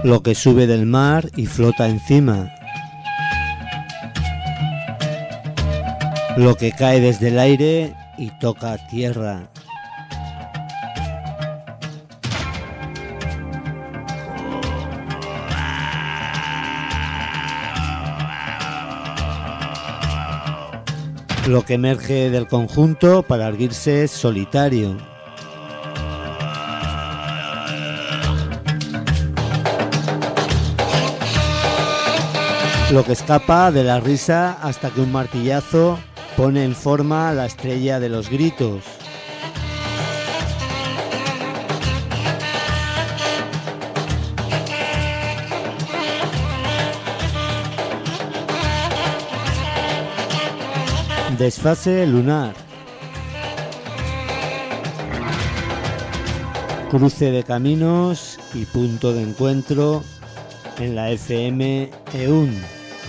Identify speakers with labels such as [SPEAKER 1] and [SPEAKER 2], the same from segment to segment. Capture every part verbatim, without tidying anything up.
[SPEAKER 1] lo que sube del mar y flota encima, lo que cae desde el aire y toca tierra. Lo que emerge del conjunto para erguirse solitario. Lo que escapa de la risa hasta que un martillazo pone en forma la estrella de los gritos. Desfase lunar. Cruce de caminos y punto de encuentro en la F M E U N.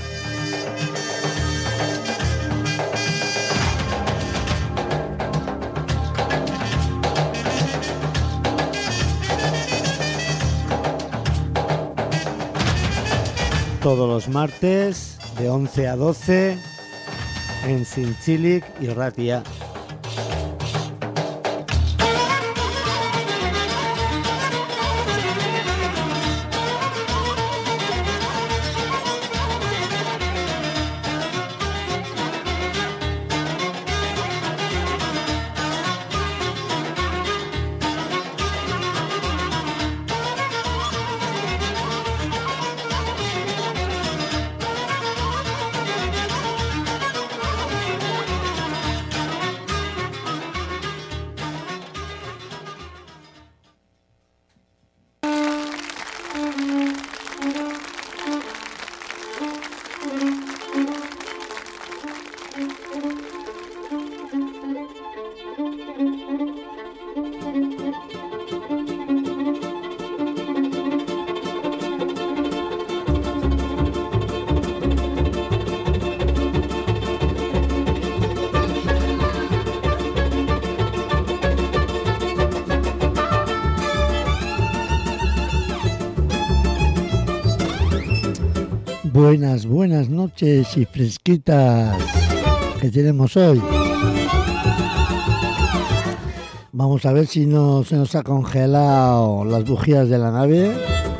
[SPEAKER 1] Todos los martes de once a doce en Zintzilik y Ratia. Buenas, buenas noches y fresquitas que tenemos hoy. Vamos a ver si no se nos ha congelado las bujías de la nave.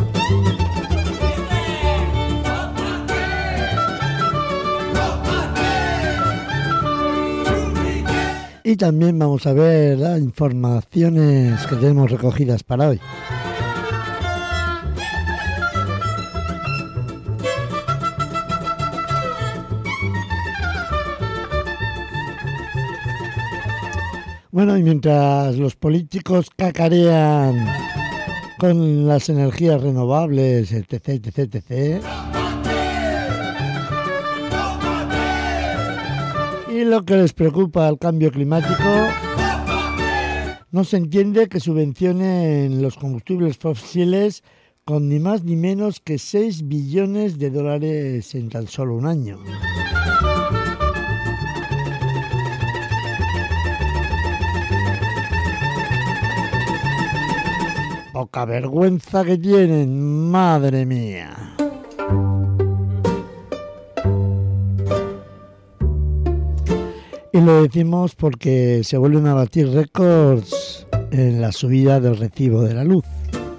[SPEAKER 1] Y también vamos a ver las informaciones que tenemos recogidas para hoy. Bueno, y mientras los políticos cacarean con las energías renovables, etc, etc, etc, y lo que les preocupa al cambio climático, no se entiende que subvencionen los combustibles fósiles con ni más ni menos que seis billones de dólares en tan solo un año. Poca vergüenza que tienen, madre mía. Y lo decimos porque se vuelven a batir récords en la subida del recibo de la luz.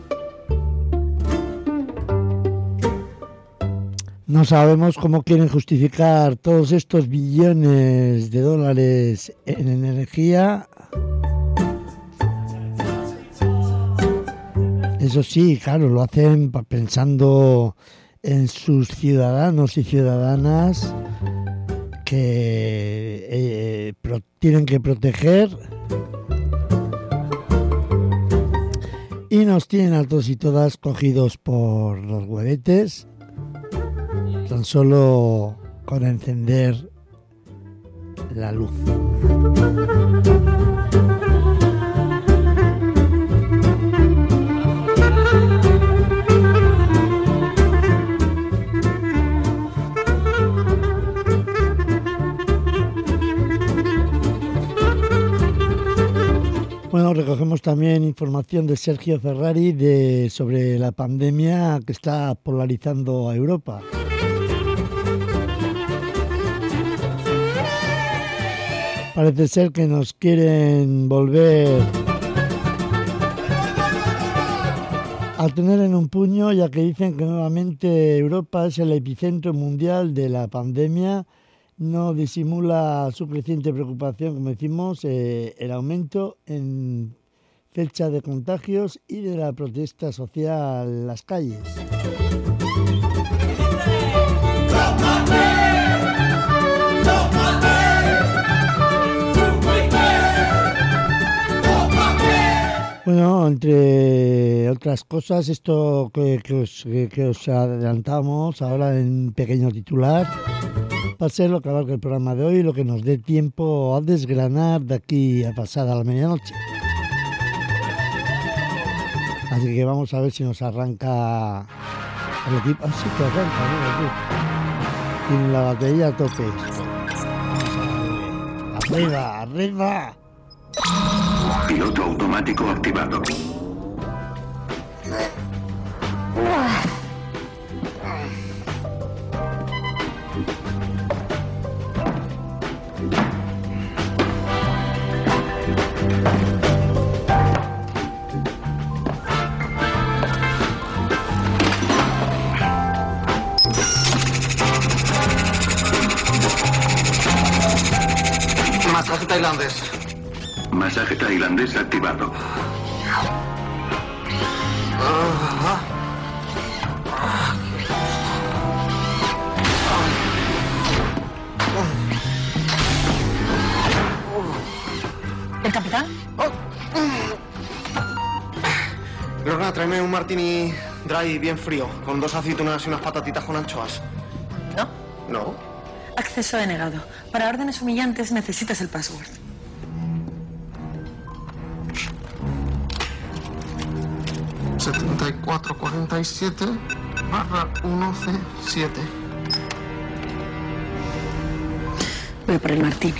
[SPEAKER 1] No sabemos cómo quieren justificar todos estos billones de dólares en energía. Eso sí, claro, lo hacen pensando en sus ciudadanos y ciudadanas que eh, pro, tienen que proteger y nos tienen a todos y todas cogidos por los huevetes tan solo con encender la luz. Bueno, recogemos también información de Sergio Ferrari de, sobre la pandemia que está polarizando a Europa. Parece ser que nos quieren volver a tener en un puño, ya que dicen que nuevamente Europa es el epicentro mundial de la pandemia. No disimula su creciente preocupación, como decimos, eh, el aumento en fecha de contagios y de la protesta social en las calles. Bueno, entre otras cosas, esto que, que, os, que, que os adelantamos ahora en pequeño titular, va a ser lo que abarca el programa de hoy, lo que nos dé tiempo a desgranar de aquí a pasada la medianoche. Así que vamos a ver si nos arranca el equipo. Ah, sí que arranca, mira tú. Tiene la batería a tope. ¡Arriba, arriba!
[SPEAKER 2] Piloto automático activado.
[SPEAKER 3] Masaje tailandés.
[SPEAKER 2] Masaje tailandés activado.
[SPEAKER 4] ¿El capitán?
[SPEAKER 3] Lorna, tráeme un martini dry bien frío, con dos aceitunas y unas patatitas con anchoas.
[SPEAKER 4] ¿No?
[SPEAKER 3] ¿No?
[SPEAKER 4] Acceso denegado. Para órdenes humillantes necesitas el password.
[SPEAKER 3] setenta y cuatro cuarenta y siete barra uno ce siete.
[SPEAKER 4] Voy por el martini.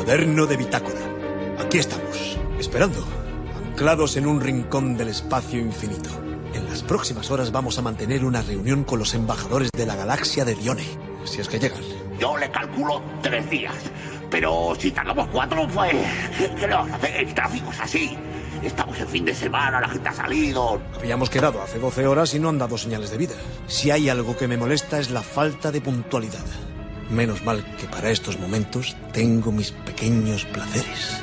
[SPEAKER 5] moderno de Bitácora. Aquí estamos, esperando, anclados en un rincón del espacio infinito. En las próximas horas vamos a mantener una reunión con los embajadores de la galaxia de Dione, si es que llegan.
[SPEAKER 6] Yo le calculo tres días, pero si tardamos cuatro, pues, ¿qué, qué le vamos a hacer? El tráfico es así. Estamos en fin de semana, la gente ha salido.
[SPEAKER 5] Habíamos quedado hace doce horas y no han dado señales de vida. Si hay algo que me molesta es la falta de puntualidad. Menos mal que para estos momentos tengo mis pequeños placeres.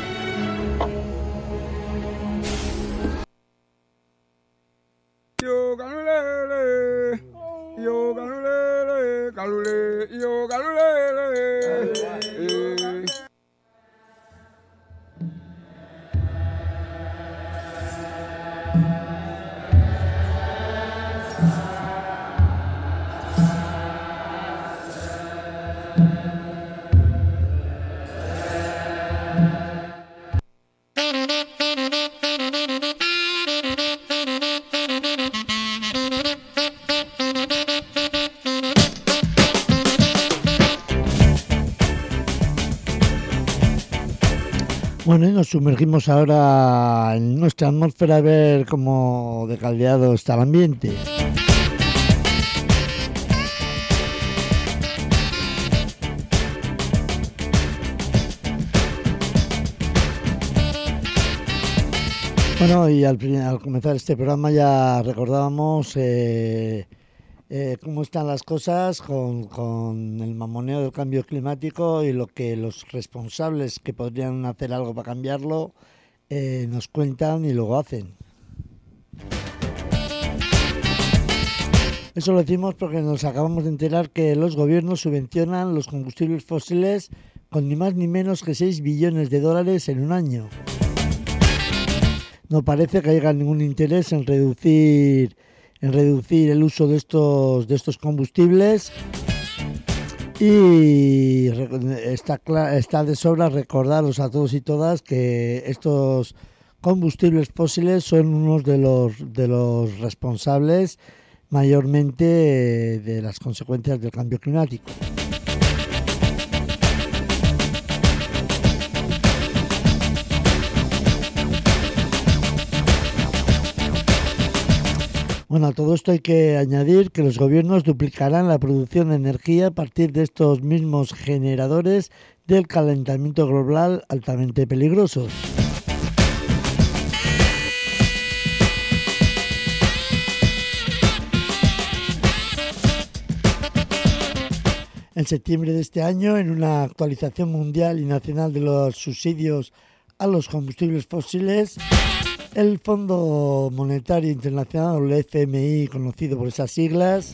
[SPEAKER 7] Yo galulele, yo galulele, galule, yo galulele. Eh.
[SPEAKER 1] Bueno, y nos sumergimos ahora en nuestra atmósfera a ver cómo de caldeado está el ambiente. Bueno, y al, al comenzar este programa ya recordábamos eh, eh, cómo están las cosas con, con el mamoneo del cambio climático y lo que los responsables que podrían hacer algo para cambiarlo eh, nos cuentan y luego hacen. Eso lo decimos porque nos acabamos de enterar que los gobiernos subvencionan los combustibles fósiles con ni más ni menos que seis billones de dólares en un año. No parece que haya ningún interés en reducir en reducir el uso de estos de estos combustibles y está está de sobra recordaros a todos y todas que estos combustibles fósiles son unos de los de los responsables mayormente de las consecuencias del cambio climático. Bueno, a todo esto hay que añadir que los gobiernos duplicarán la producción de energía a partir de estos mismos generadores del calentamiento global altamente peligrosos. En septiembre de este año, en una actualización mundial y nacional de los subsidios a los combustibles fósiles, el Fondo Monetario Internacional, o el F M I, conocido por esas siglas,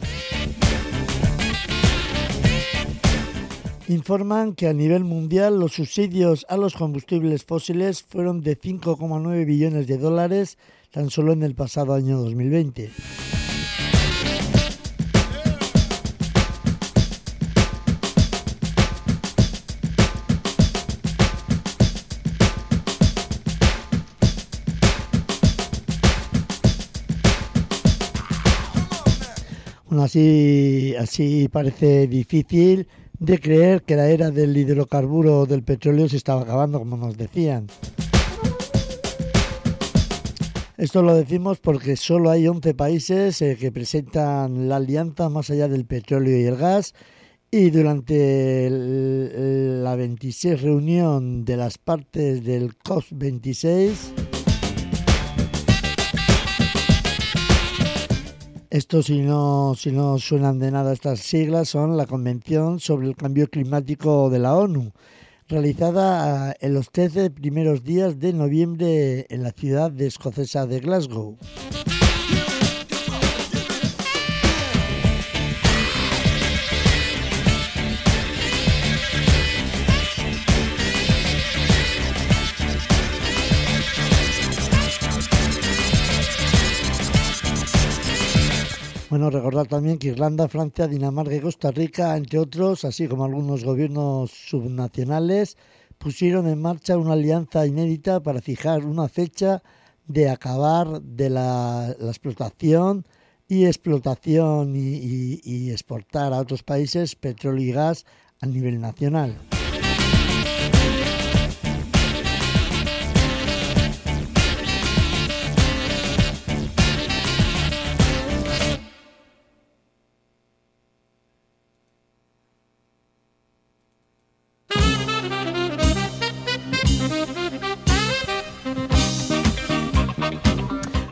[SPEAKER 1] informan que a nivel mundial los subsidios a los combustibles fósiles fueron de cinco coma nueve billones de dólares tan solo en el pasado año dos mil veinte. Bueno, así, así parece difícil de creer que la era del hidrocarburo del petróleo se estaba acabando, como nos decían. Esto lo decimos porque solo hay once países eh, que presentan la alianza más allá del petróleo y el gas, y durante el, la veintiséis reunión de las partes del COP veintiséis, esto, si no, si no suenan de nada estas siglas, son la Convención sobre el Cambio Climático de la ONU, realizada en los trece primeros días de noviembre en la ciudad de escocesa de Glasgow. Bueno, recordar también que Irlanda, Francia, Dinamarca y Costa Rica, entre otros, así como algunos gobiernos subnacionales, pusieron en marcha una alianza inédita para fijar una fecha de acabar de la, la explotación y explotación y, y, y exportar a otros países petróleo y gas a nivel nacional.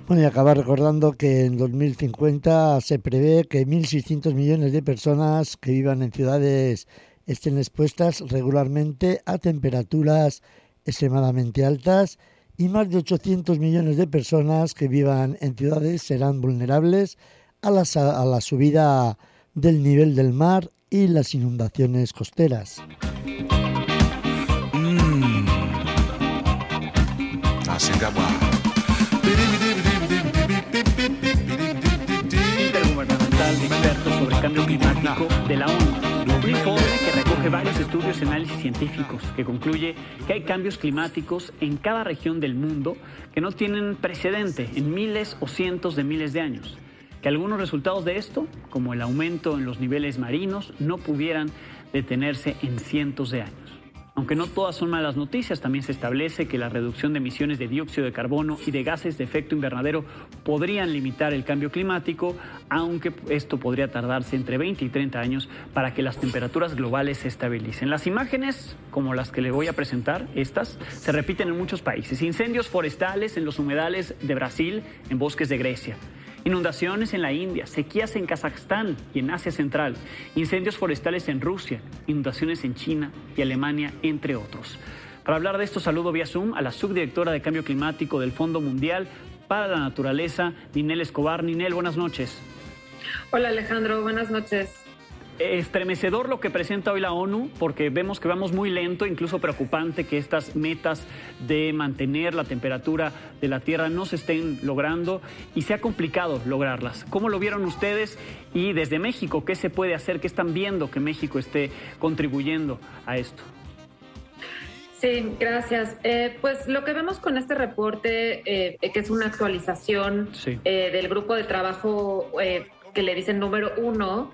[SPEAKER 1] Bueno, y acaba recordando que en dos mil cincuenta se prevé que mil seiscientos millones de personas que vivan en ciudades estén expuestas regularmente a temperaturas extremadamente altas y más de ochocientos millones de personas que vivan en ciudades serán vulnerables a la, a la subida del nivel del mar y las inundaciones costeras.
[SPEAKER 8] Mm.
[SPEAKER 9] Intergubernamental de expertos sobre cambio climático de la ONU. Un informe que recoge varios estudios y análisis científicos que concluye que hay cambios climáticos en cada región del mundo que no tienen precedente en miles o cientos de miles de años. Que algunos resultados de esto, como el aumento en los niveles marinos, no pudieran detenerse en cientos de años. Aunque no todas son malas noticias, también se establece que la reducción de emisiones de dióxido de carbono y de gases de efecto invernadero podrían limitar el cambio climático, aunque esto podría tardarse entre veinte y treinta años para que las temperaturas globales se estabilicen. Las imágenes, como las que le voy a presentar, estas, se repiten en muchos países. Incendios forestales en los humedales de Brasil, en bosques de Grecia. Inundaciones en la India, sequías en Kazajstán y en Asia Central, incendios forestales en Rusia, inundaciones en China y Alemania, entre otros. Para hablar de esto, saludo vía Zoom a la subdirectora de Cambio Climático del Fondo Mundial para la Naturaleza, Ninel Escobar. Ninel, buenas noches.
[SPEAKER 10] Hola Alejandro, buenas noches.
[SPEAKER 9] Estremecedor lo que presenta hoy la ONU, porque vemos que vamos muy lento, incluso preocupante que estas metas de mantener la temperatura de la Tierra no se estén logrando y se ha complicado lograrlas. ¿Cómo lo vieron ustedes? Y desde México, ¿qué se puede hacer? ¿Qué están viendo que México esté contribuyendo a esto?
[SPEAKER 10] Sí, gracias. Eh, pues lo que vemos con este reporte, eh, que es una actualización sí. eh, del grupo de trabajo eh, que le dicen número uno,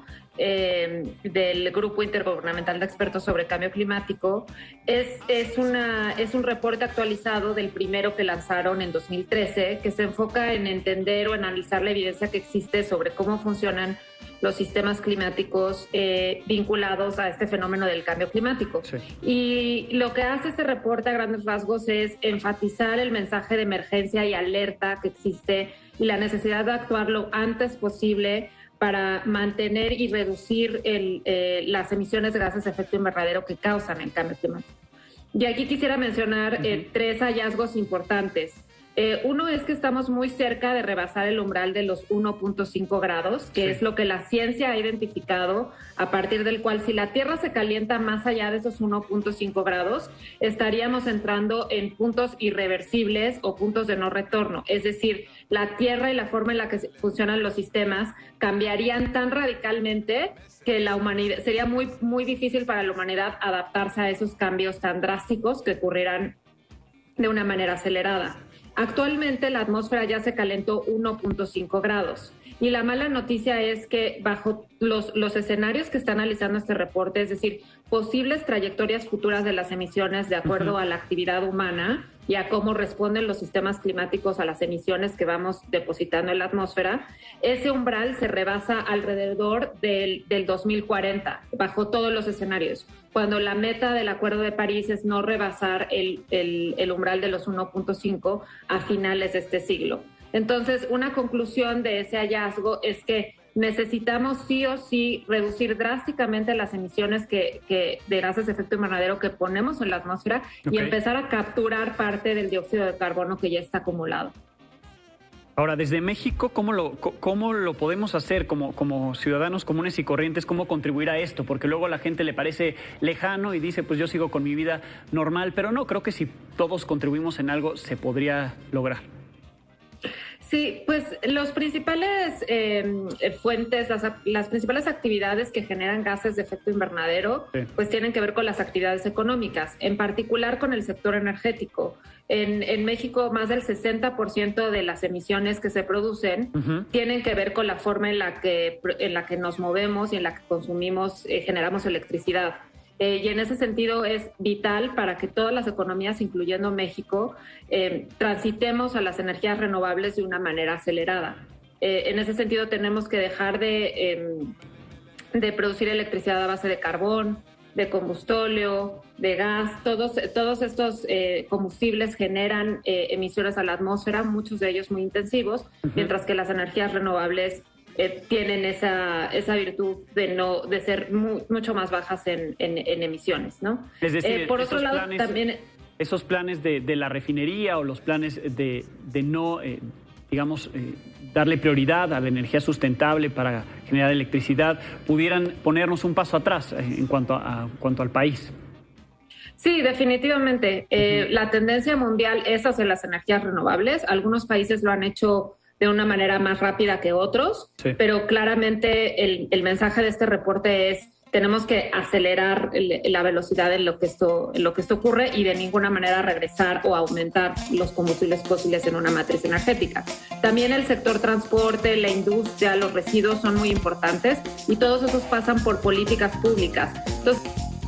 [SPEAKER 10] Eh, del Grupo Intergubernamental de Expertos sobre Cambio Climático, es, es, una, es un reporte actualizado del primero que lanzaron en dos mil trece, que se enfoca en entender o analizar la evidencia que existe sobre cómo funcionan los sistemas climáticos eh, vinculados a este fenómeno del cambio climático. Sí. Y lo que hace este reporte a grandes rasgos es enfatizar el mensaje de emergencia y alerta que existe y la necesidad de actuar lo antes posible para mantener y reducir el, eh, las emisiones de gases de efecto invernadero que causan el cambio climático. Y aquí quisiera mencionar uh-huh. eh, tres hallazgos importantes. Eh, uno es que estamos muy cerca de rebasar el umbral de los uno punto cinco grados, que sí. es lo que la ciencia ha identificado, a partir del cual si la Tierra se calienta más allá de esos uno punto cinco grados, estaríamos entrando en puntos irreversibles o puntos de no retorno. Es decir, la Tierra y la forma en la que funcionan los sistemas cambiarían tan radicalmente que la humanidad sería muy, muy difícil para la humanidad adaptarse a esos cambios tan drásticos que ocurrirán de una manera acelerada. Actualmente la atmósfera ya se calentó uno punto cinco grados y la mala noticia es que bajo los, los escenarios que está analizando este reporte, es decir, posibles trayectorias futuras de las emisiones de acuerdo uh-huh. a la actividad humana y a cómo responden los sistemas climáticos a las emisiones que vamos depositando en la atmósfera, ese umbral se rebasa alrededor del, del dos mil cuarenta, bajo todos los escenarios, cuando la meta del Acuerdo de París es no rebasar el, el, el umbral de los uno punto cinco a finales de este siglo. Entonces, una conclusión de ese hallazgo es que necesitamos sí o sí reducir drásticamente las emisiones que, que de gases de efecto invernadero que ponemos en la atmósfera okay. y empezar a capturar parte del dióxido de carbono que ya está acumulado.
[SPEAKER 9] Ahora, desde México, ¿cómo lo, cómo lo podemos hacer como, como ciudadanos comunes y corrientes? ¿Cómo contribuir a esto? Porque luego a la gente le parece lejano y dice, pues yo sigo con mi vida normal, pero no, creo que si todos contribuimos en algo se podría lograr.
[SPEAKER 10] Sí, pues los principales eh, fuentes, las, las principales actividades que generan gases de efecto invernadero, sí. pues tienen que ver con las actividades económicas, en particular con el sector energético. En, en México, más del sesenta por ciento de las emisiones que se producen uh-huh. tienen que ver con la forma en la que, en la que nos movemos y en la que consumimos, eh, generamos electricidad. Eh, y en ese sentido es vital para que todas las economías, incluyendo México, eh, transitemos a las energías renovables de una manera acelerada. Eh, en ese sentido tenemos que dejar de, eh, de producir electricidad a base de carbón, de combustóleo, de gas, todos, todos estos eh, combustibles generan eh, emisiones a la atmósfera, muchos de ellos muy intensivos, uh-huh. mientras que las energías renovables eh, tienen esa, esa virtud de no de ser mu- mucho más bajas en, en, en emisiones, ¿no?
[SPEAKER 9] Es decir,
[SPEAKER 10] eh, por otro lado,
[SPEAKER 9] planes,
[SPEAKER 10] también...
[SPEAKER 9] Esos planes de, de la refinería o los planes de, de no, eh, digamos, eh, darle prioridad a la energía sustentable para generar electricidad, pudieran ponernos un paso atrás en cuanto, a, a, cuanto al país.
[SPEAKER 10] Sí, definitivamente. Eh, uh-huh. La tendencia mundial es hacia las energías renovables. Algunos países lo han hecho de una manera más rápida que otros, sí. pero claramente el, el mensaje de este reporte es: tenemos que acelerar el, la velocidad en lo que esto, en lo que esto ocurre y de ninguna manera regresar o aumentar los combustibles fósiles en una matriz energética. También el sector transporte, la industria, los residuos son muy importantes y todos esos pasan por políticas públicas. Entonces,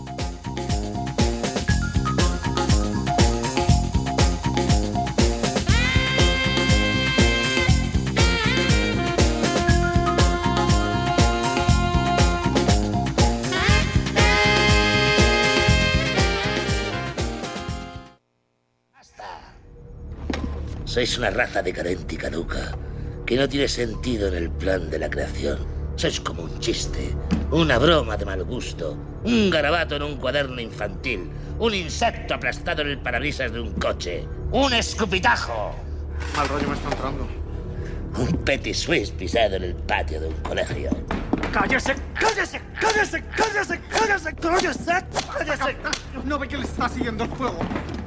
[SPEAKER 6] Sois una raza decadente y caduca, que no tiene sentido en el plan de la creación. Sois como un chiste, una broma de mal gusto, un garabato en un cuaderno infantil, un insecto aplastado en el parabrisas de un coche, un escupitajo.
[SPEAKER 3] Mal rollo me está entrando.
[SPEAKER 6] Un petit suisse pisado en el patio de un colegio.
[SPEAKER 3] ¡Cállese! ¡Cállese! ¡Cállese! ¡Cállese! ¡Cállese! ¡Cállese! ¡Cállese! No ve que le está siguiendo el juego.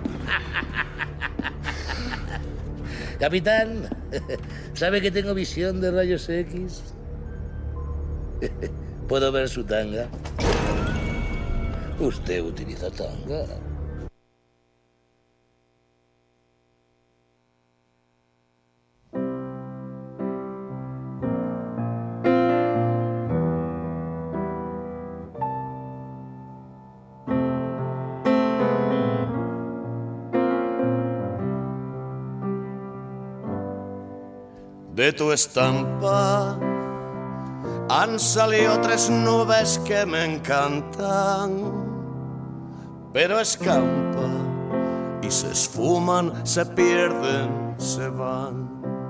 [SPEAKER 6] Capitán, ¿sabe que tengo visión de rayos X? ¿Puedo ver su tanga? Usted utiliza tanga.
[SPEAKER 8] De tu estampa han salido tres nubes que me encantan, pero escampa y se esfuman, se pierden, se van.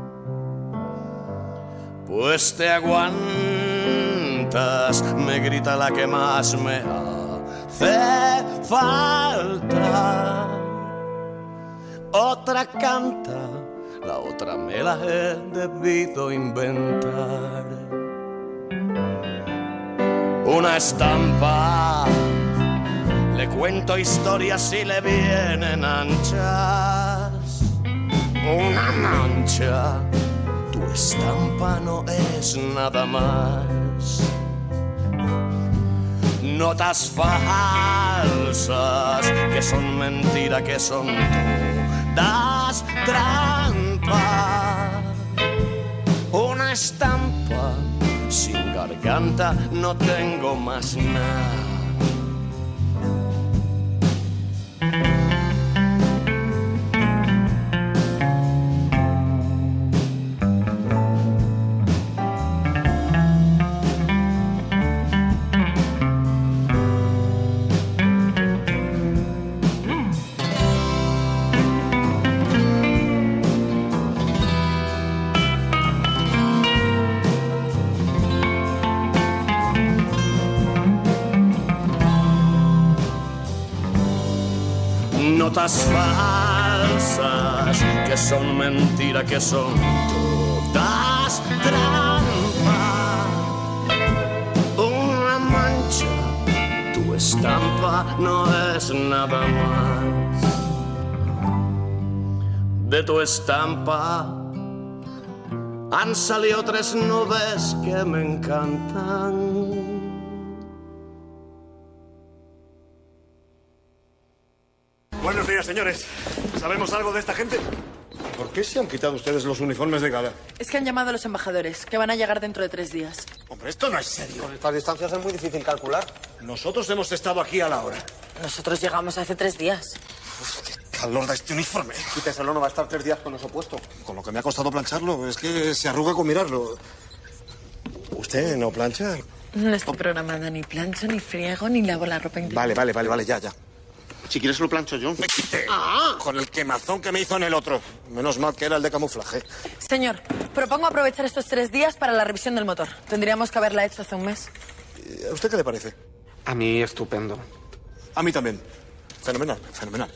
[SPEAKER 8] Pues te aguantas, me grita la que más me hace falta. Otra canta, la otra me la he debido inventar. Una estampa, le cuento historias y le vienen anchas. Una mancha, tu estampa no es nada más. Notas falsas, que son mentira, que son todas trampa. Una estampa, sin garganta no tengo más nada. Notas falsas, que son mentira, que son todas trampa. Una mancha, tu estampa no es nada más. De tu estampa han salido tres nubes que me encantan.
[SPEAKER 5] Buenos días, señores. ¿Sabemos algo de esta gente?
[SPEAKER 3] ¿Por qué se han quitado ustedes los uniformes de gala?
[SPEAKER 11] Es que han llamado a los embajadores, que van a llegar dentro de tres días.
[SPEAKER 3] Hombre, esto no es serio. Con estas distancias es muy difícil calcular. Nosotros hemos estado aquí a la hora.
[SPEAKER 11] Nosotros llegamos hace tres días.
[SPEAKER 3] Uf, qué calor da este uniforme. Quíteselo, no va a estar tres días con eso puesto. Con lo que me ha costado plancharlo, es que se arruga con mirarlo. ¿Usted no plancha?
[SPEAKER 11] No estoy programada, ni plancho, ni friego, ni lavo la ropa interior.
[SPEAKER 5] Vale, vale, vale, vale, ya, ya.
[SPEAKER 8] Si quieres lo plancho yo.
[SPEAKER 5] Me quité
[SPEAKER 11] Ah.
[SPEAKER 5] con el quemazón que me hizo en el otro. Menos mal que era el de camuflaje.
[SPEAKER 11] Señor, propongo aprovechar estos tres días para la revisión del motor. Tendríamos que haberla hecho hace un mes.
[SPEAKER 5] ¿A usted qué le parece?
[SPEAKER 8] A mí estupendo.
[SPEAKER 5] A mí también. Fenomenal, fenomenal.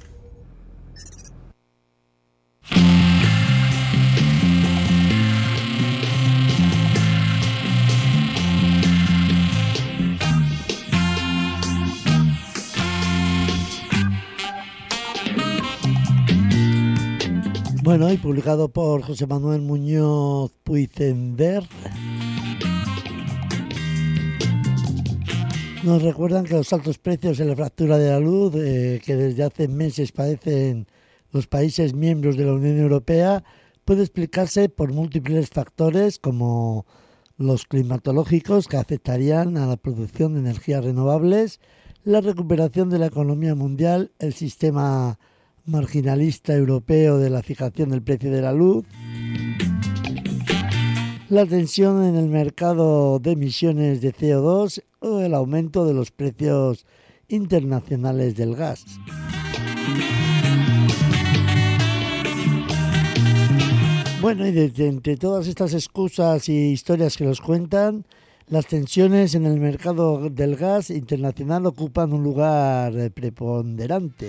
[SPEAKER 1] Bueno, y publicado por José Manuel Muñoz Puigcender. Nos recuerdan que los altos precios en la factura de la luz, eh, que desde hace meses padecen los países miembros de la Unión Europea, puede explicarse por múltiples factores como los climatológicos que afectarían a la producción de energías renovables, la recuperación de la economía mundial, el sistema marginalista europeo de la fijación del precio de la luz, la tensión en el mercado de emisiones de C O dos o el aumento de los precios internacionales del gas. Bueno, y desde entre todas estas excusas y historias que nos cuentan, las tensiones en el mercado del gas internacional ocupan un lugar preponderante.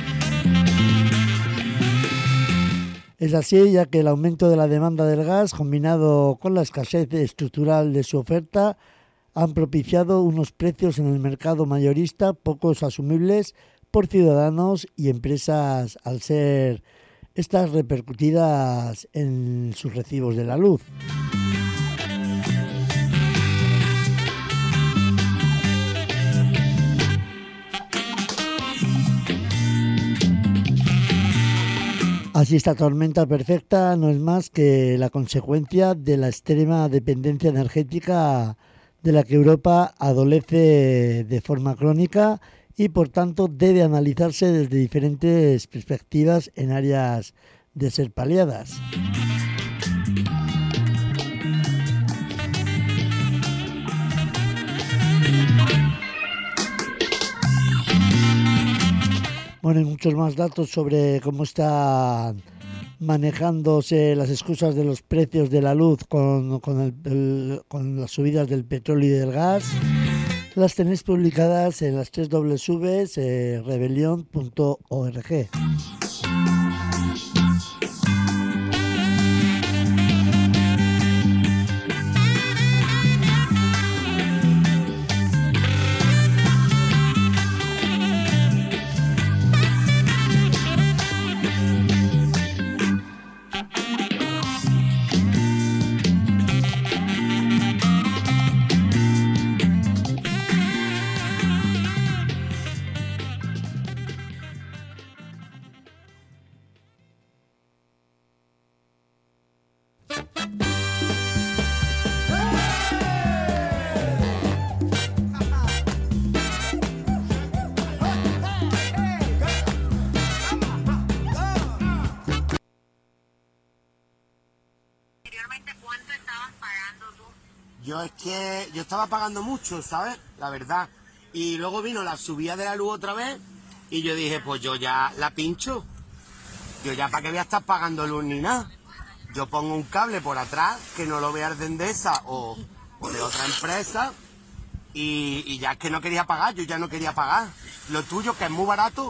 [SPEAKER 1] Es así, ya que el aumento de la demanda del gas, combinado con la escasez estructural de su oferta, han propiciado unos precios en el mercado mayorista pocos asumibles por ciudadanos y empresas al ser estas repercutidas en sus recibos de la luz. Así, esta tormenta perfecta no es más que la consecuencia de la extrema dependencia energética de la que Europa adolece de forma crónica y, por tanto, debe analizarse desde diferentes perspectivas en áreas de ser paliadas. Bueno, hay muchos más datos sobre cómo están manejándose las excusas de los precios de la luz con, con, el, el, con las subidas del petróleo y del gas. Las tenéis publicadas en las tres doble u punto rebelión punto org.
[SPEAKER 12] Yo es que yo estaba pagando mucho, ¿sabes? La verdad. Y luego vino la subida de la luz otra vez y yo dije, pues yo ya la pincho. Yo ya para qué voy a estar pagando luz ni nada. Yo pongo un cable por atrás que no lo vea de Endesa o, o de otra empresa y, y ya es que no quería pagar, yo ya no quería pagar. Lo tuyo, que es muy barato.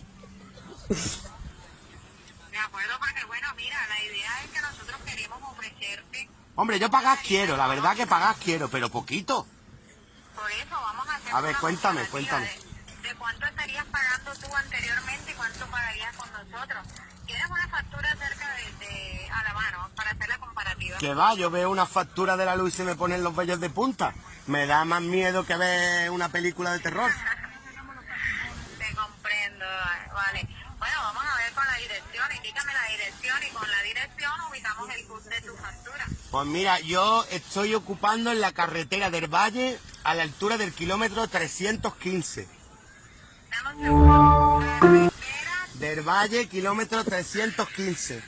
[SPEAKER 13] De acuerdo, porque bueno, mira, la idea es que nosotros queremos ofrecerte...
[SPEAKER 12] Hombre, yo pagar quiero, la verdad que pagar quiero, pero poquito.
[SPEAKER 13] Por eso vamos a hacer...
[SPEAKER 12] A ver,
[SPEAKER 13] una
[SPEAKER 12] cuéntame,
[SPEAKER 13] comparativa
[SPEAKER 12] cuéntame.
[SPEAKER 13] De, de cuánto estarías pagando tú anteriormente y cuánto pagarías con nosotros. ¿Quieres una factura cerca de, de a la mano para hacer la comparativa?
[SPEAKER 12] Que va, yo veo una factura de la luz y se me ponen los vellos de punta. Me da más miedo que ver una película de terror.
[SPEAKER 13] Te comprendo, vale. Bueno, vamos a ver con la dirección, indícame la dirección y con la dirección ubicamos el bus de tu factura.
[SPEAKER 12] Pues mira, yo estoy ocupando en la carretera del Valle a la altura del kilómetro trescientos quince.
[SPEAKER 13] Dame un segundo.
[SPEAKER 12] Del Valle, kilómetro trescientos quince.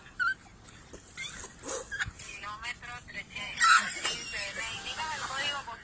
[SPEAKER 13] Kilómetro trescientos quince. ¿Me indicas el código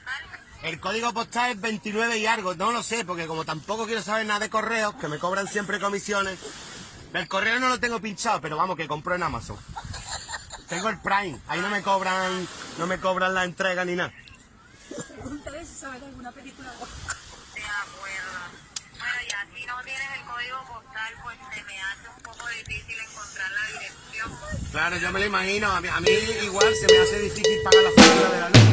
[SPEAKER 12] El código postal es veintinueve y algo, no lo sé, porque como tampoco quiero saber nada de correos, que me cobran siempre comisiones. El correo no lo tengo pinchado, pero vamos, que compro en Amazon. Tengo el Prime, ahí no me cobran, no me cobran la entrega ni nada.
[SPEAKER 13] Pregúntale si sabes de alguna película. De acuerdo. Bueno, ya si no tienes el código postal, pues se me hace un poco difícil encontrar la dirección.
[SPEAKER 12] Claro, yo me lo imagino, a mí, a mí igual se me hace difícil pagar la factura de la luz.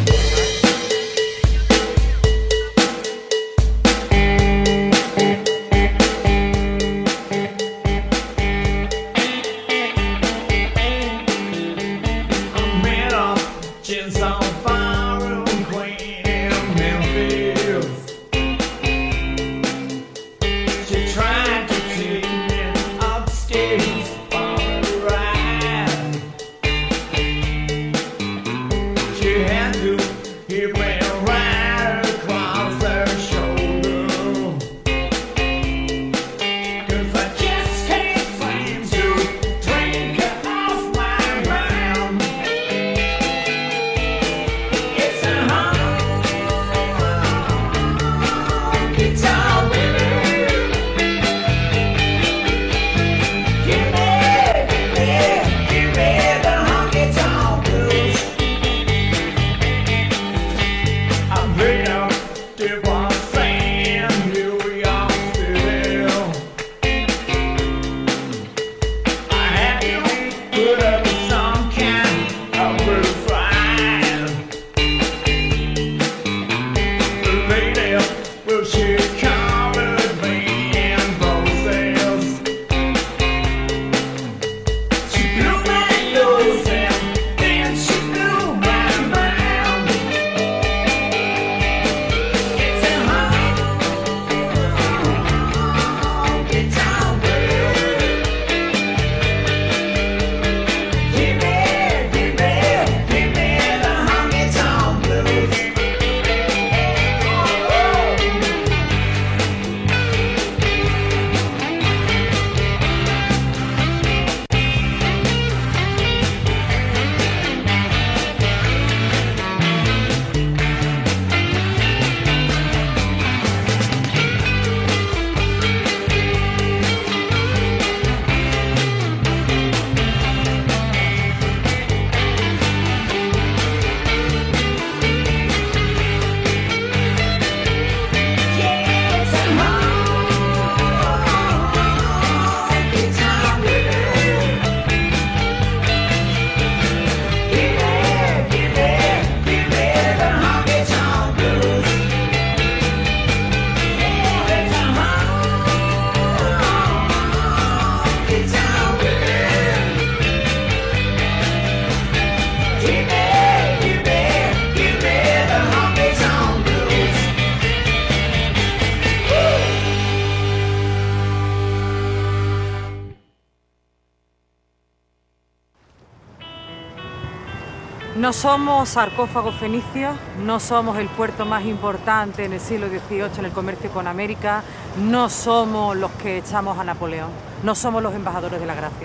[SPEAKER 14] No somos sarcófagos fenicios, no somos el puerto más importante en el siglo dieciocho en el comercio con América, no somos los que echamos a Napoleón, no somos los embajadores de la gracia.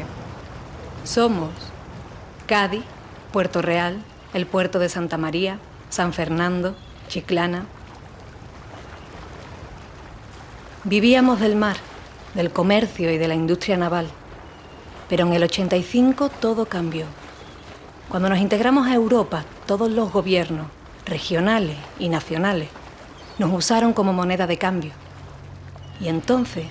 [SPEAKER 15] Somos Cádiz, Puerto Real, el puerto de Santa María, San Fernando, Chiclana. Vivíamos del mar, del comercio y de la industria naval, pero en el ochenta y cinco todo cambió. Cuando nos integramos a Europa, todos los gobiernos, regionales y nacionales, nos usaron como moneda de cambio. Y entonces...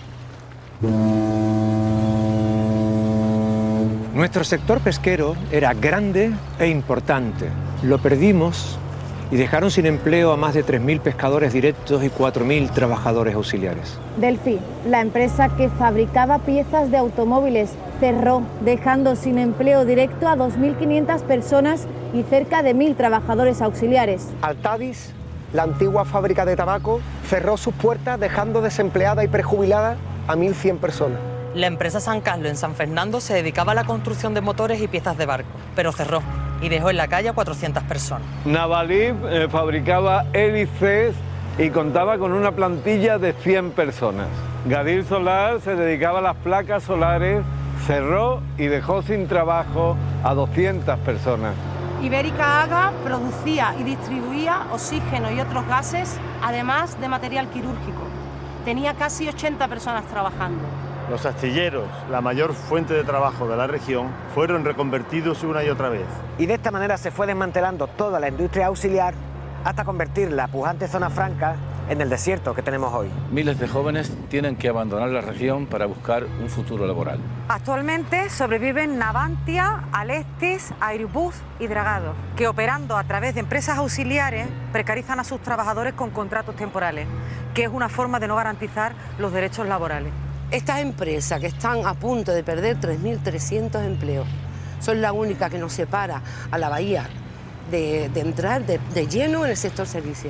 [SPEAKER 16] Nuestro sector pesquero era grande e importante. Lo perdimos y dejaron sin empleo a más de tres mil pescadores directos y cuatro mil trabajadores auxiliares.
[SPEAKER 17] Delphi, la empresa que fabricaba piezas de automóviles, cerró, dejando sin empleo directo a dos mil quinientas personas y cerca de mil trabajadores auxiliares.
[SPEAKER 18] Altadis, la antigua fábrica de tabaco, cerró sus puertas dejando desempleada y prejubilada a mil cien personas.
[SPEAKER 19] La empresa San Carlos en San Fernando se dedicaba a la construcción de motores y piezas de barco, pero cerró y dejó en la calle a cuatrocientas personas.
[SPEAKER 20] Navalib eh, fabricaba hélices y contaba con una plantilla de cien personas. Gadil Solar se dedicaba a las placas solares, cerró y dejó sin trabajo a doscientas personas.
[SPEAKER 21] Ibérica Aga producía y distribuía oxígeno y otros gases, además de material quirúrgico. Tenía casi ochenta personas trabajando.
[SPEAKER 22] Los astilleros, la mayor fuente de trabajo de la región, fueron reconvertidos una y otra vez.
[SPEAKER 23] Y de esta manera se fue desmantelando toda la industria auxiliar hasta convertir la pujante zona franca en el desierto que tenemos hoy.
[SPEAKER 24] Miles de jóvenes tienen que abandonar la región para buscar un futuro laboral.
[SPEAKER 14] Actualmente sobreviven Navantia, Alestis, Airbus y Dragado, que operando a través de empresas auxiliares precarizan a sus trabajadores con contratos temporales, que es una forma de no garantizar los derechos laborales.
[SPEAKER 25] Estas empresas que están a punto de perder tres mil trescientos empleos son la única que nos separa a la bahía de, de entrar de, de lleno en el sector servicios.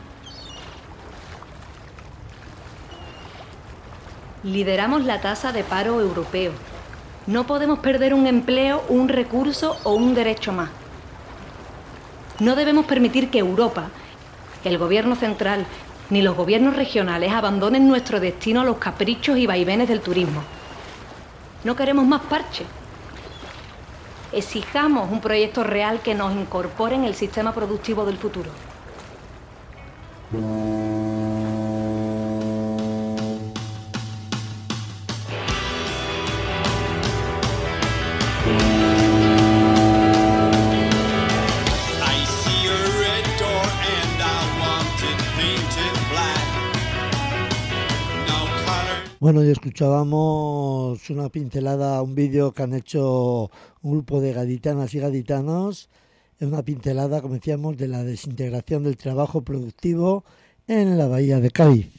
[SPEAKER 15] Lideramos la tasa de paro europeo. No podemos perder un empleo, un recurso o un derecho más. No debemos permitir que Europa, el gobierno central, ni los gobiernos regionales abandonen nuestro destino a los caprichos y vaivenes del turismo. No queremos más parches. Exijamos un proyecto real que nos incorpore en el sistema productivo del futuro.
[SPEAKER 1] Bueno, y escuchábamos una pincelada, un vídeo que han hecho un grupo de gaditanas y gaditanos, una pincelada, como decíamos, de la desintegración del trabajo productivo en la bahía de Cádiz.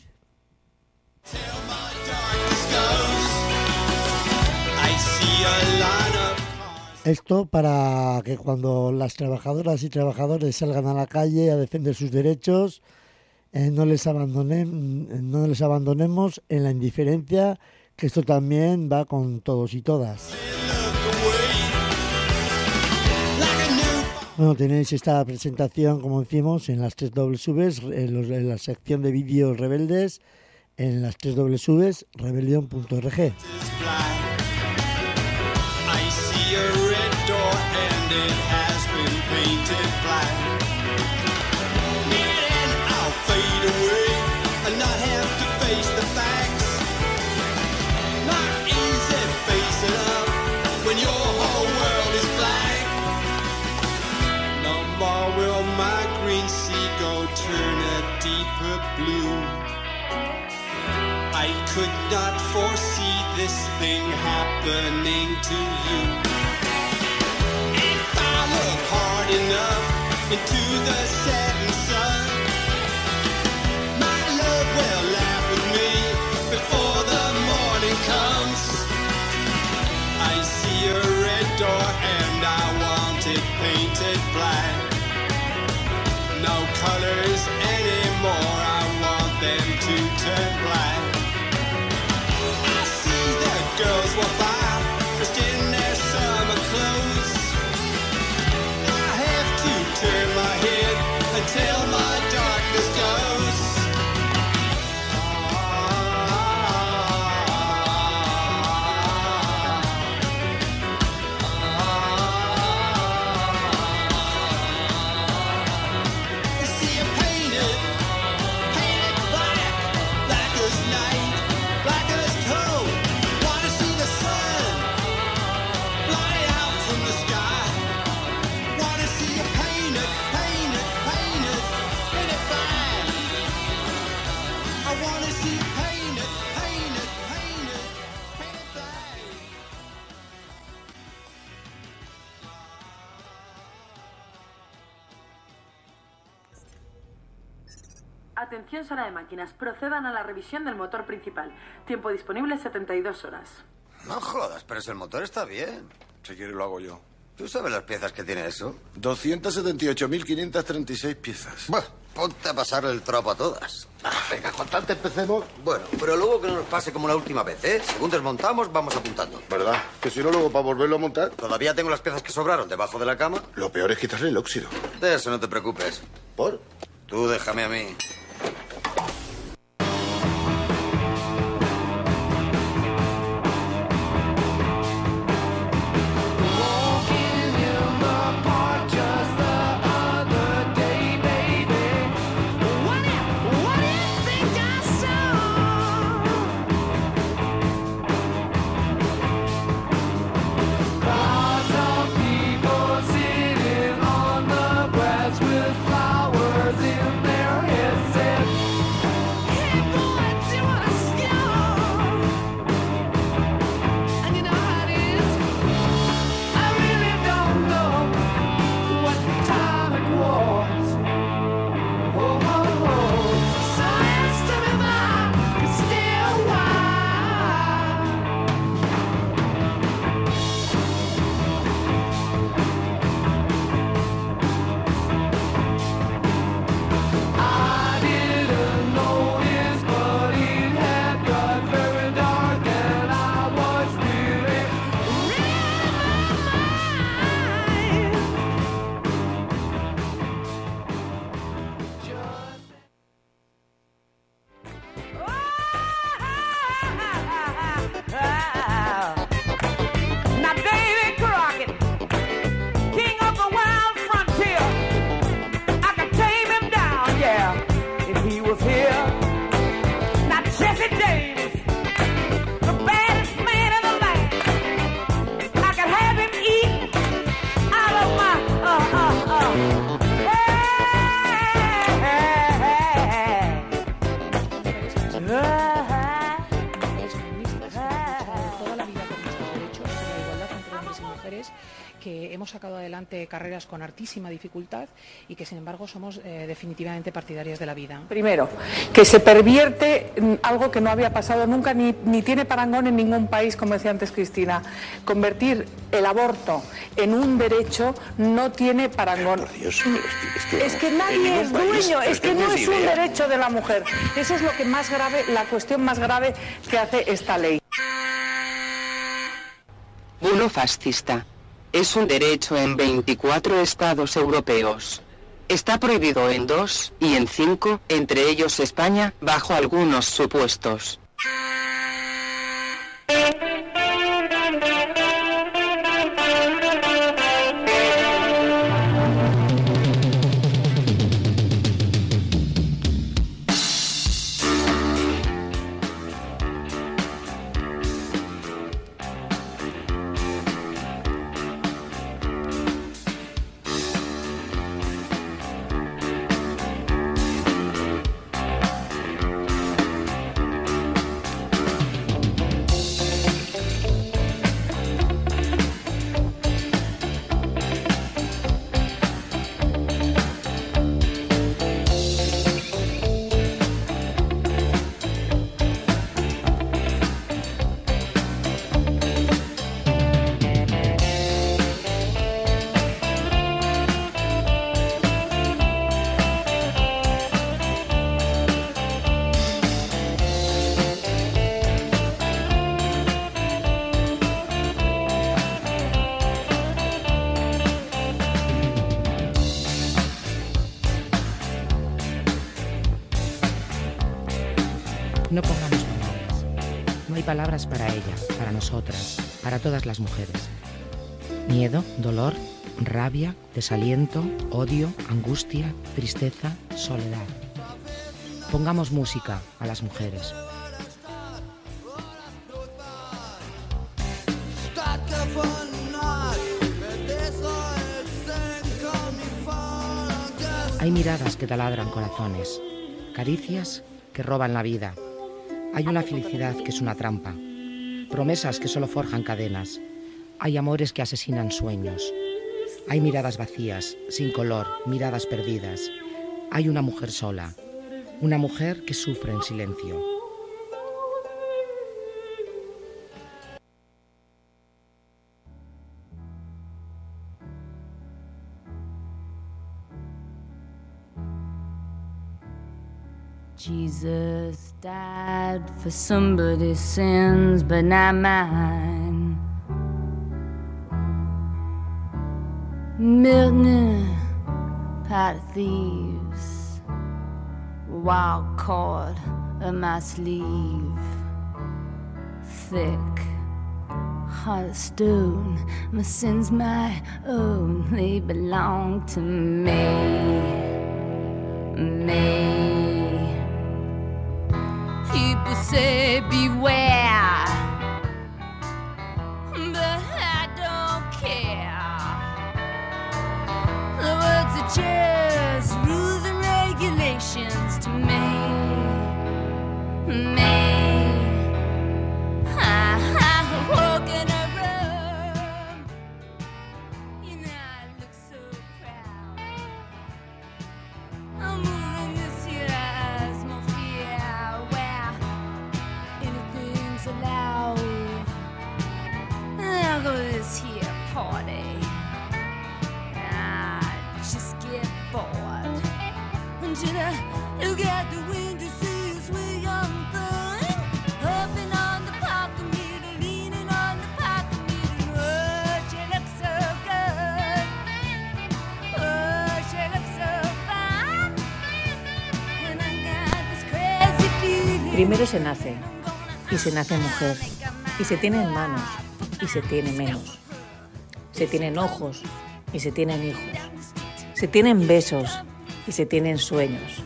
[SPEAKER 1] Esto para que cuando las trabajadoras y trabajadores salgan a la calle a defender sus derechos, Eh, no les abandonen, no les abandonemos en la indiferencia, que esto también va con todos y todas. Bueno, tenéis esta presentación, como decimos, en las tres dobles Vs, en, los, en la sección de vídeos rebeldes, en las tres dobles Vs, rebelión punto org.
[SPEAKER 26] I could not foresee this thing happening to you. If I look hard enough into the setting sun, my love will laugh with me before the morning comes. I see a red door and I want it painted black. No colors anymore, I want them to turn black. I see the girls walk by, dressed in their summer clothes. I have to turn my head until my darkness goes.
[SPEAKER 4] Atención sala de máquinas, procedan a la revisión del motor principal. Tiempo disponible setenta y dos horas.
[SPEAKER 27] No jodas, pero si el motor está bien.
[SPEAKER 28] Si quieres lo hago yo.
[SPEAKER 27] ¿Tú sabes las piezas que tiene eso?
[SPEAKER 28] doscientas setenta y ocho mil quinientas treinta y seis piezas.
[SPEAKER 27] Bueno, ponte a pasarle el trapo a todas. Ah, venga, con tanto empecemos. Bueno, pero luego que no nos pase como la última vez, ¿eh? Según desmontamos, vamos apuntando.
[SPEAKER 28] ¿Verdad? Que si no, luego para volverlo a montar.
[SPEAKER 27] Todavía tengo las piezas que sobraron debajo de la cama.
[SPEAKER 28] Lo peor es quitarle el óxido.
[SPEAKER 27] De eso no te preocupes.
[SPEAKER 28] ¿Por?
[SPEAKER 27] Tú déjame a mí.
[SPEAKER 26] Walking in my part-time
[SPEAKER 2] que hemos sacado adelante carreras con altísima dificultad y que, sin embargo, somos eh, definitivamente partidarias de la vida.
[SPEAKER 3] Primero, que se pervierte algo que no había pasado nunca ni, ni tiene parangón en ningún país, como decía antes Cristina. Convertir el aborto en un derecho no tiene parangón.
[SPEAKER 6] Dios, es, que,
[SPEAKER 3] es que nadie es dueño, es que no es un
[SPEAKER 6] idea.
[SPEAKER 3] derecho de la mujer. Eso es lo que más grave, la cuestión más grave que hace esta ley.
[SPEAKER 7] Bulo fascista. Es un derecho en veinticuatro estados europeos. Está prohibido en dos y en cinco, entre ellos España, bajo algunos supuestos.
[SPEAKER 8] No pongamos palabras. No hay palabras para ella, para nosotras, para todas las mujeres. Miedo, dolor, rabia, desaliento, odio, angustia, tristeza, soledad. Pongamos música a las mujeres. Hay miradas que taladran corazones, caricias que roban la vida. Hay una felicidad que es una trampa, promesas que solo forjan cadenas. Hay amores que asesinan sueños. Hay miradas vacías, sin color, miradas perdidas. Hay una mujer sola, una mujer que sufre en silencio.
[SPEAKER 9] Jesus died for somebody's sins, but not mine. Milton, pot of thieves, wild cord of my sleeve, thick, heart of stone. My sins my own, they belong to me, me. People say beware, but I don't care. The words are just rules and regulations to me, me. I, I walk in a room, you know I look so proud. I'm moving this here as my fear, where anything's allowed. I'll go to this here party. Just get bored until I look out the window, see a sweet young thing hopping on the parking meter, leaning on the parking meter. Oh, she looks so good. Oh, she looks so fine. And I got this crazy feeling.
[SPEAKER 3] Primero se nace, y se nace mujer, y se tienen manos, y se tiene menos. Se tienen ojos, y se tienen hijos. Se tienen besos y se tienen sueños.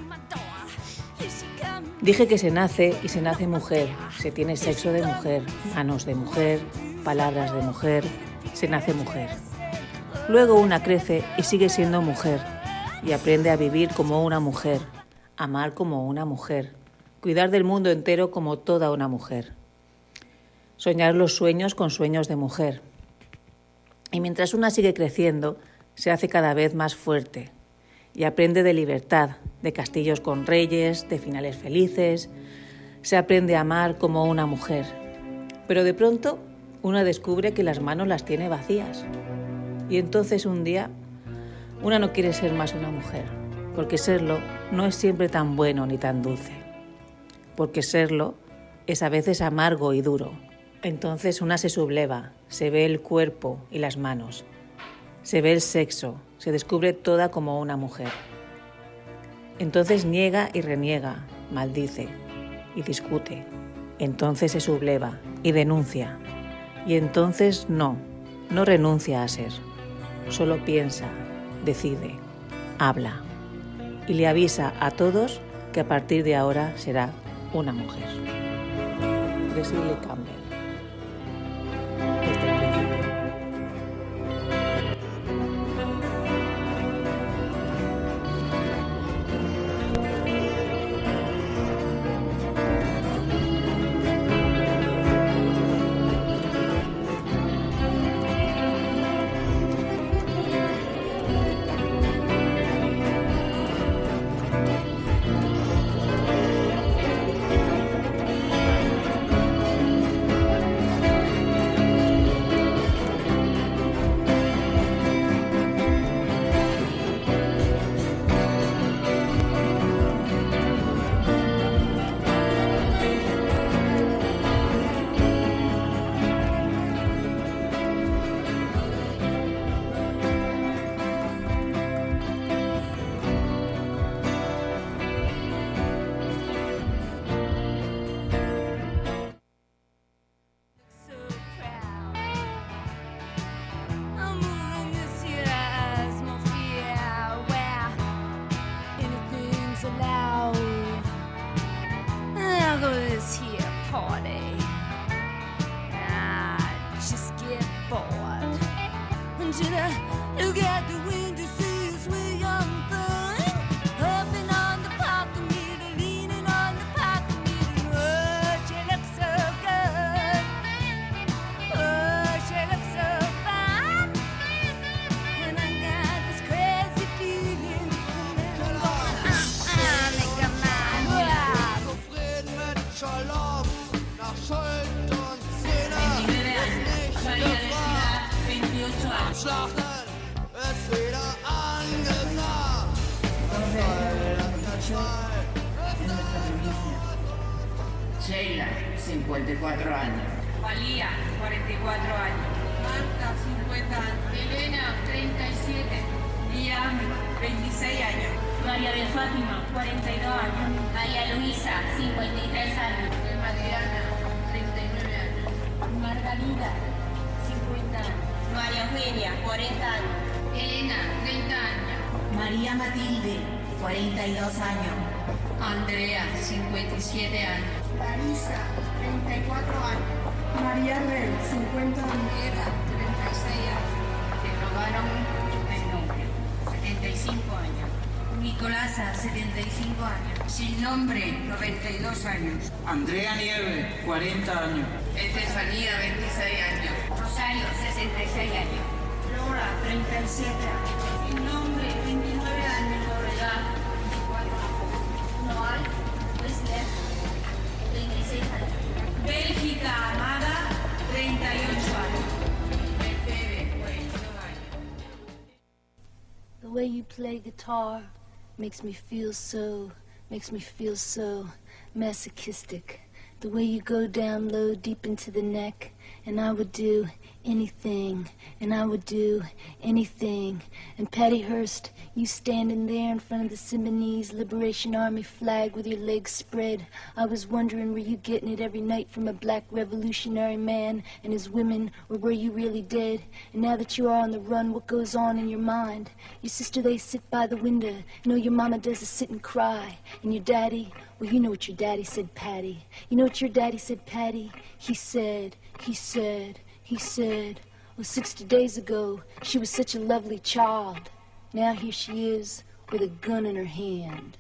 [SPEAKER 3] Dije que se nace y se nace mujer, se tiene sexo de mujer, manos de mujer, palabras de mujer, se nace mujer. Luego una crece y sigue siendo mujer y aprende a vivir como una mujer, amar como una mujer, cuidar del mundo entero como toda una mujer. Soñar los sueños con sueños de mujer. Y mientras una sigue creciendo, se hace cada vez más fuerte y aprende de libertad, de castillos con reyes, de finales felices. Se aprende a amar como una mujer. Pero de pronto, una descubre que las manos las tiene vacías. Y entonces un día, una no quiere ser más una mujer, porque serlo no es siempre tan bueno ni tan dulce. Porque serlo es a veces amargo y duro. Entonces una se subleva, se ve el cuerpo y las manos. Se ve el sexo, se descubre toda como una mujer. Entonces niega y reniega, maldice y discute. Entonces se subleva y denuncia. Y entonces no, no renuncia a ser. Solo piensa, decide, habla. Y le avisa a todos que a partir de ahora será una mujer. Cecily Campbell. Desde el principio.
[SPEAKER 5] Sheila, cincuenta y cuatro años.
[SPEAKER 6] Valía, cuarenta y cuatro años. Marta, cincuenta años. Elena, treinta y siete. Liam, veintiséis años.
[SPEAKER 10] María de Fátima, cuarenta y dos años.
[SPEAKER 6] María Luisa, cincuenta y tres años. Mariana, treinta y nueve años.
[SPEAKER 10] Margarita, cincuenta años.
[SPEAKER 6] María Eugenia, cuarenta años. Elena, treinta años.
[SPEAKER 10] María Matilde, cuarenta y dos años.
[SPEAKER 6] Andrea, cincuenta y siete años.
[SPEAKER 10] Larisa, treinta y cuatro años.
[SPEAKER 6] María Rey, cincuenta años. Eva, treinta y seis años.
[SPEAKER 10] Le robaron el nombre, setenta y cinco años. Nicolasa, setenta y cinco años. Sin nombre, noventa y dos años.
[SPEAKER 11] Andrea Nieves, cuarenta años.
[SPEAKER 6] Estefanía, veintiséis años.
[SPEAKER 10] Rosario, sesenta y seis años. Flora, treinta y siete años.
[SPEAKER 6] Sin nombre, veintinueve años.
[SPEAKER 10] Loredana, veinticuatro años. Noal, Wessler, treinta y seis años.
[SPEAKER 6] Bélgica Amada, treinta y ocho años. Mercedes, cuarenta y dos años.
[SPEAKER 12] The way you play guitar makes me feel so, makes me feel so masochistic. The way you go down low, deep into the neck, and I would do anything, and I would do anything. And Patty Hearst, you standing there in front of the Symbionese Liberation Army flag with your legs spread. I was wondering, were you getting it every night from a black revolutionary man and his women, or were you really dead? And now that you are on the run, what goes on in your mind? Your sister, they sit by the window, and all your mama does is sit and cry. And your daddy, well, you know what your daddy said, Patty. You know what your daddy said, Patty? He said, he said, he said, well, sixty days ago, she was such a lovely child. Now here she is with a gun in her hand.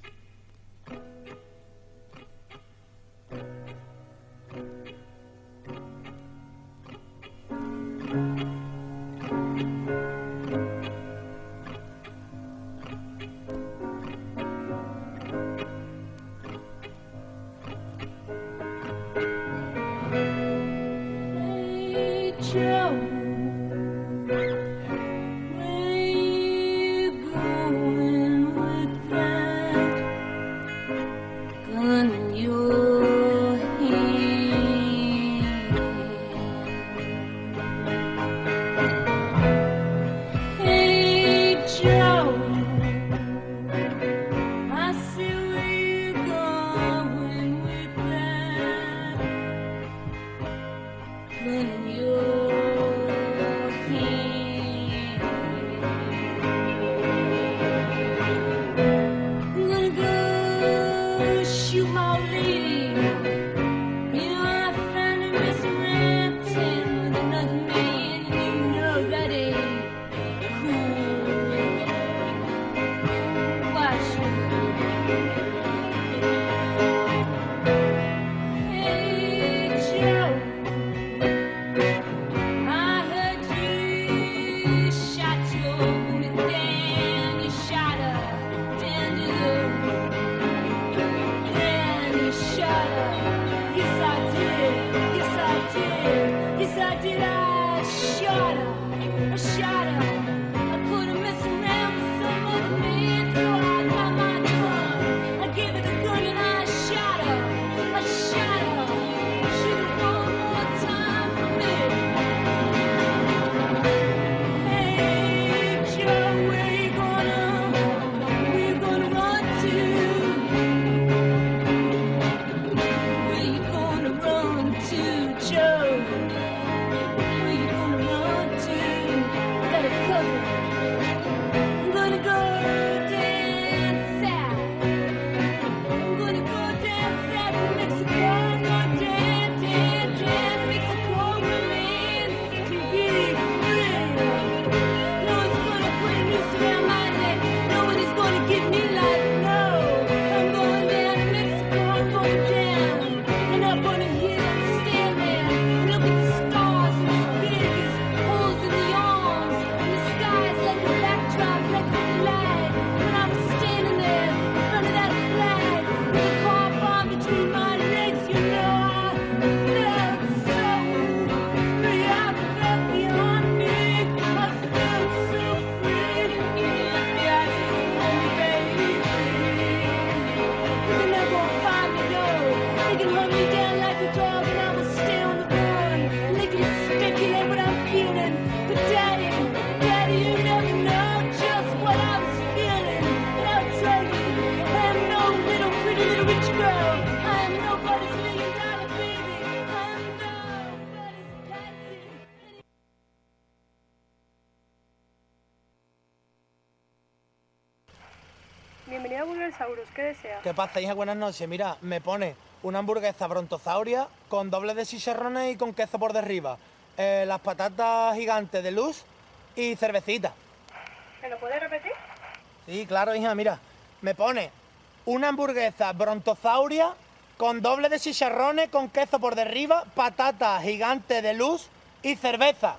[SPEAKER 13] Bienvenido a Burgersaurus, ¿qué desea?
[SPEAKER 16] ¿Qué pasa, hija? Buenas noches. Mira, me pone una hamburguesa brontosauria con doble de chicharrones y con queso por derriba, eh, las patatas gigantes de luz y cervecita.
[SPEAKER 13] ¿Me lo puedes repetir?
[SPEAKER 16] Sí, claro, hija, mira. Me pone una hamburguesa brontosauria con doble de chicharrones con queso por derriba, patatas gigantes de luz y cerveza.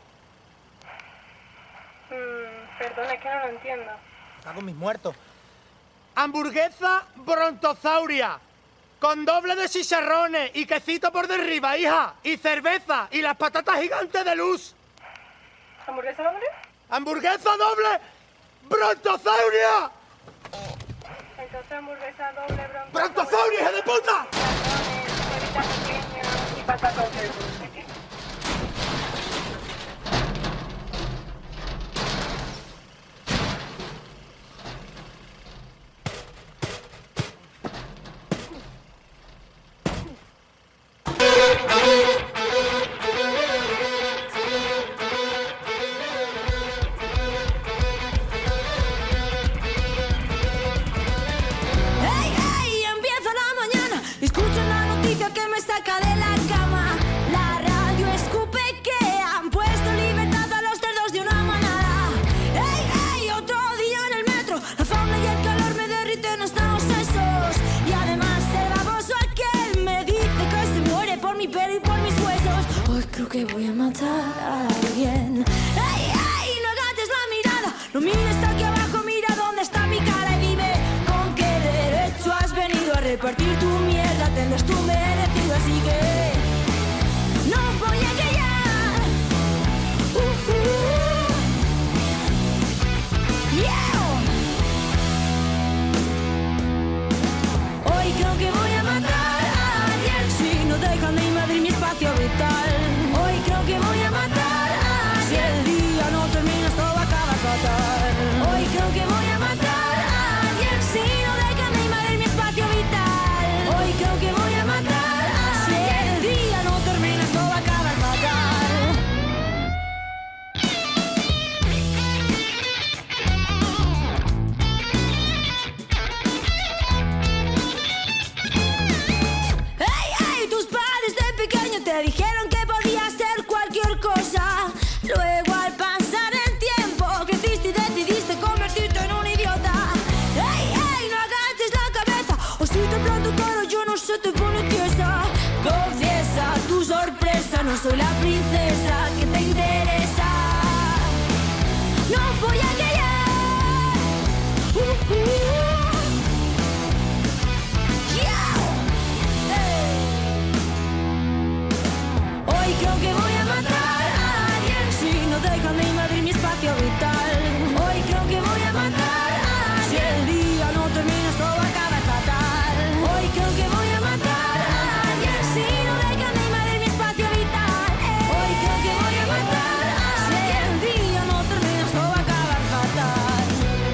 [SPEAKER 13] Mm, perdona, es que no lo entiendo.
[SPEAKER 16] Cago en mis muertos. Hamburguesa brontosauria con doble de chicharrones y quesito por derriba, hija, y cerveza y las patatas gigantes de luz.
[SPEAKER 13] ¿Hamburguesa doble?
[SPEAKER 16] ¡Hamburguesa doble brontosauria!
[SPEAKER 13] Entonces hamburguesa doble brontosauria.
[SPEAKER 16] ¡Brontosauria, hija de puta!
[SPEAKER 13] Y patatas de luz.
[SPEAKER 9] Que voy a matar a alguien. ¡Ey, ey! No agaches la mirada. No mires aquí abajo, mira dónde está mi cara y dime con qué derecho has venido a repartir tu mierda. Tendrás tu merecido, así que no voy a callar. Luego al pasar el tiempo creciste y decidiste convertirte en un idiota. ¡Ey, ey! No agaches la cabeza, o si te planto cara yo no se te pone tiesa. Confiesa tu sorpresa, no soy la princesa que te interesa. No voy a callar. Uh, uh. Hoy creo que voy a matar a alguien si no dejan de invadir mi espacio vital. Hoy creo que voy a matar a alguien. Si el día no termina esto va a acabar fatal. Hoy creo que voy a matar a alguien si no dejan de invadir mi espacio vital. Hoy creo que voy a matar a alguien. Si el día no termina esto va a acabar fatal.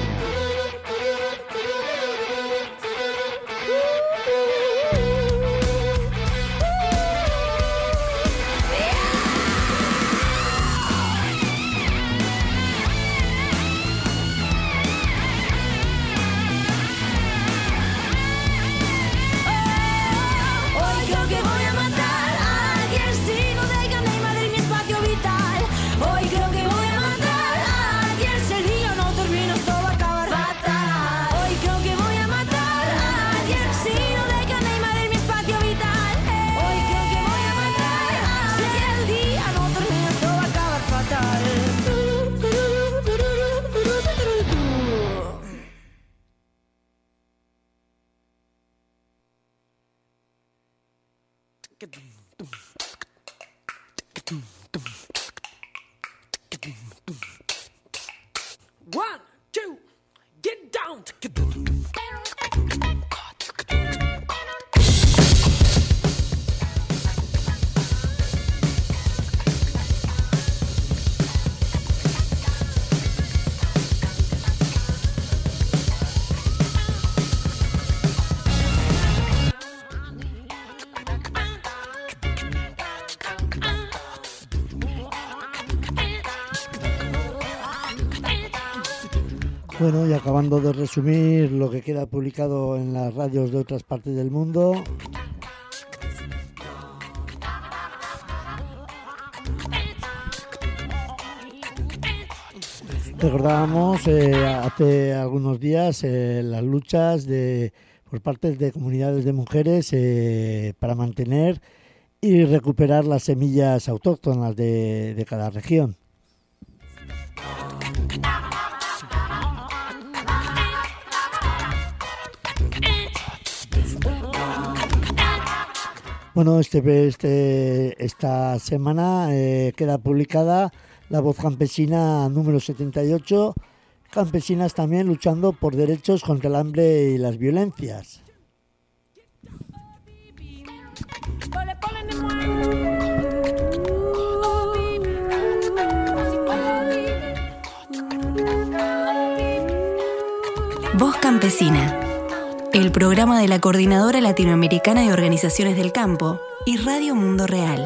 [SPEAKER 17] One, two, get down.
[SPEAKER 1] Bueno, y acabando de resumir lo que queda publicado en las radios de otras partes del mundo. Recordábamos eh, hace algunos días eh, las luchas de, por parte de comunidades de mujeres eh, para mantener y recuperar las semillas autóctonas de, de cada región. Bueno, este, este, esta semana eh, queda publicada La Voz Campesina número setenta y ocho, campesinas también luchando por derechos contra el hambre y las violencias.
[SPEAKER 18] Voz Campesina, el programa de la Coordinadora Latinoamericana de Organizaciones del Campo y Radio Mundo Real.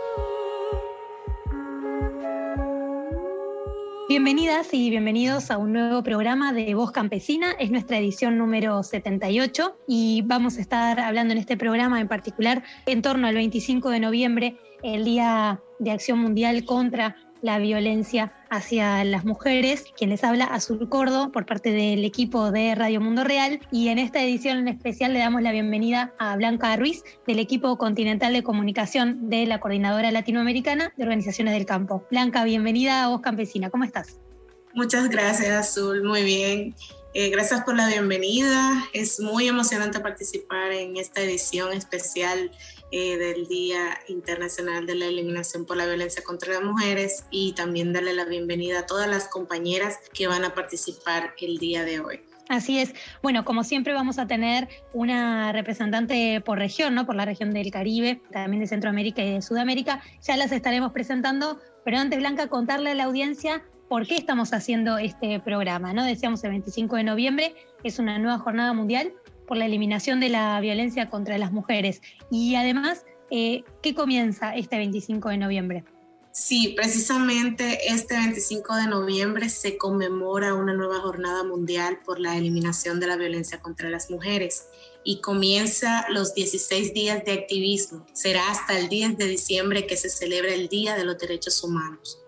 [SPEAKER 19] Bienvenidas y bienvenidos a un nuevo programa de Voz Campesina. Es nuestra edición número setenta y ocho y vamos a estar hablando en este programa en particular en torno al veinticinco de noviembre, el Día de Acción Mundial contra la Violencia hacia las Mujeres. Quien les habla, Azul Cordo, por parte del equipo de Radio Mundo Real, y en esta edición en especial le damos la bienvenida a Blanca Ruiz, del equipo continental de comunicación de la Coordinadora Latinoamericana de Organizaciones del Campo. Blanca, bienvenida a Voz Campesina, ¿cómo estás?
[SPEAKER 20] Muchas gracias, Azul, muy bien. Eh, gracias por la bienvenida. Es muy emocionante participar en esta edición especial eh, del Día Internacional de la Eliminación por la Violencia contra las Mujeres, y también darle la bienvenida a todas las compañeras que van a participar el día de hoy.
[SPEAKER 19] Así es. Bueno, como siempre vamos a tener una representante por región, ¿no? Por la región del Caribe, también de Centroamérica y de Sudamérica. Ya las estaremos presentando, pero antes, Blanca, contarle a la audiencia por qué estamos haciendo este programa, ¿no? Decíamos el veinticinco de noviembre, es una nueva jornada mundial por la eliminación de la violencia contra las mujeres. Y además, eh, ¿qué comienza este veinticinco de noviembre?
[SPEAKER 20] Sí, precisamente este veinticinco de noviembre se conmemora una nueva jornada mundial por la eliminación de la violencia contra las mujeres y comienza los dieciséis días de activismo. Será hasta el diez de diciembre que se celebra el Día de los Derechos Humanos.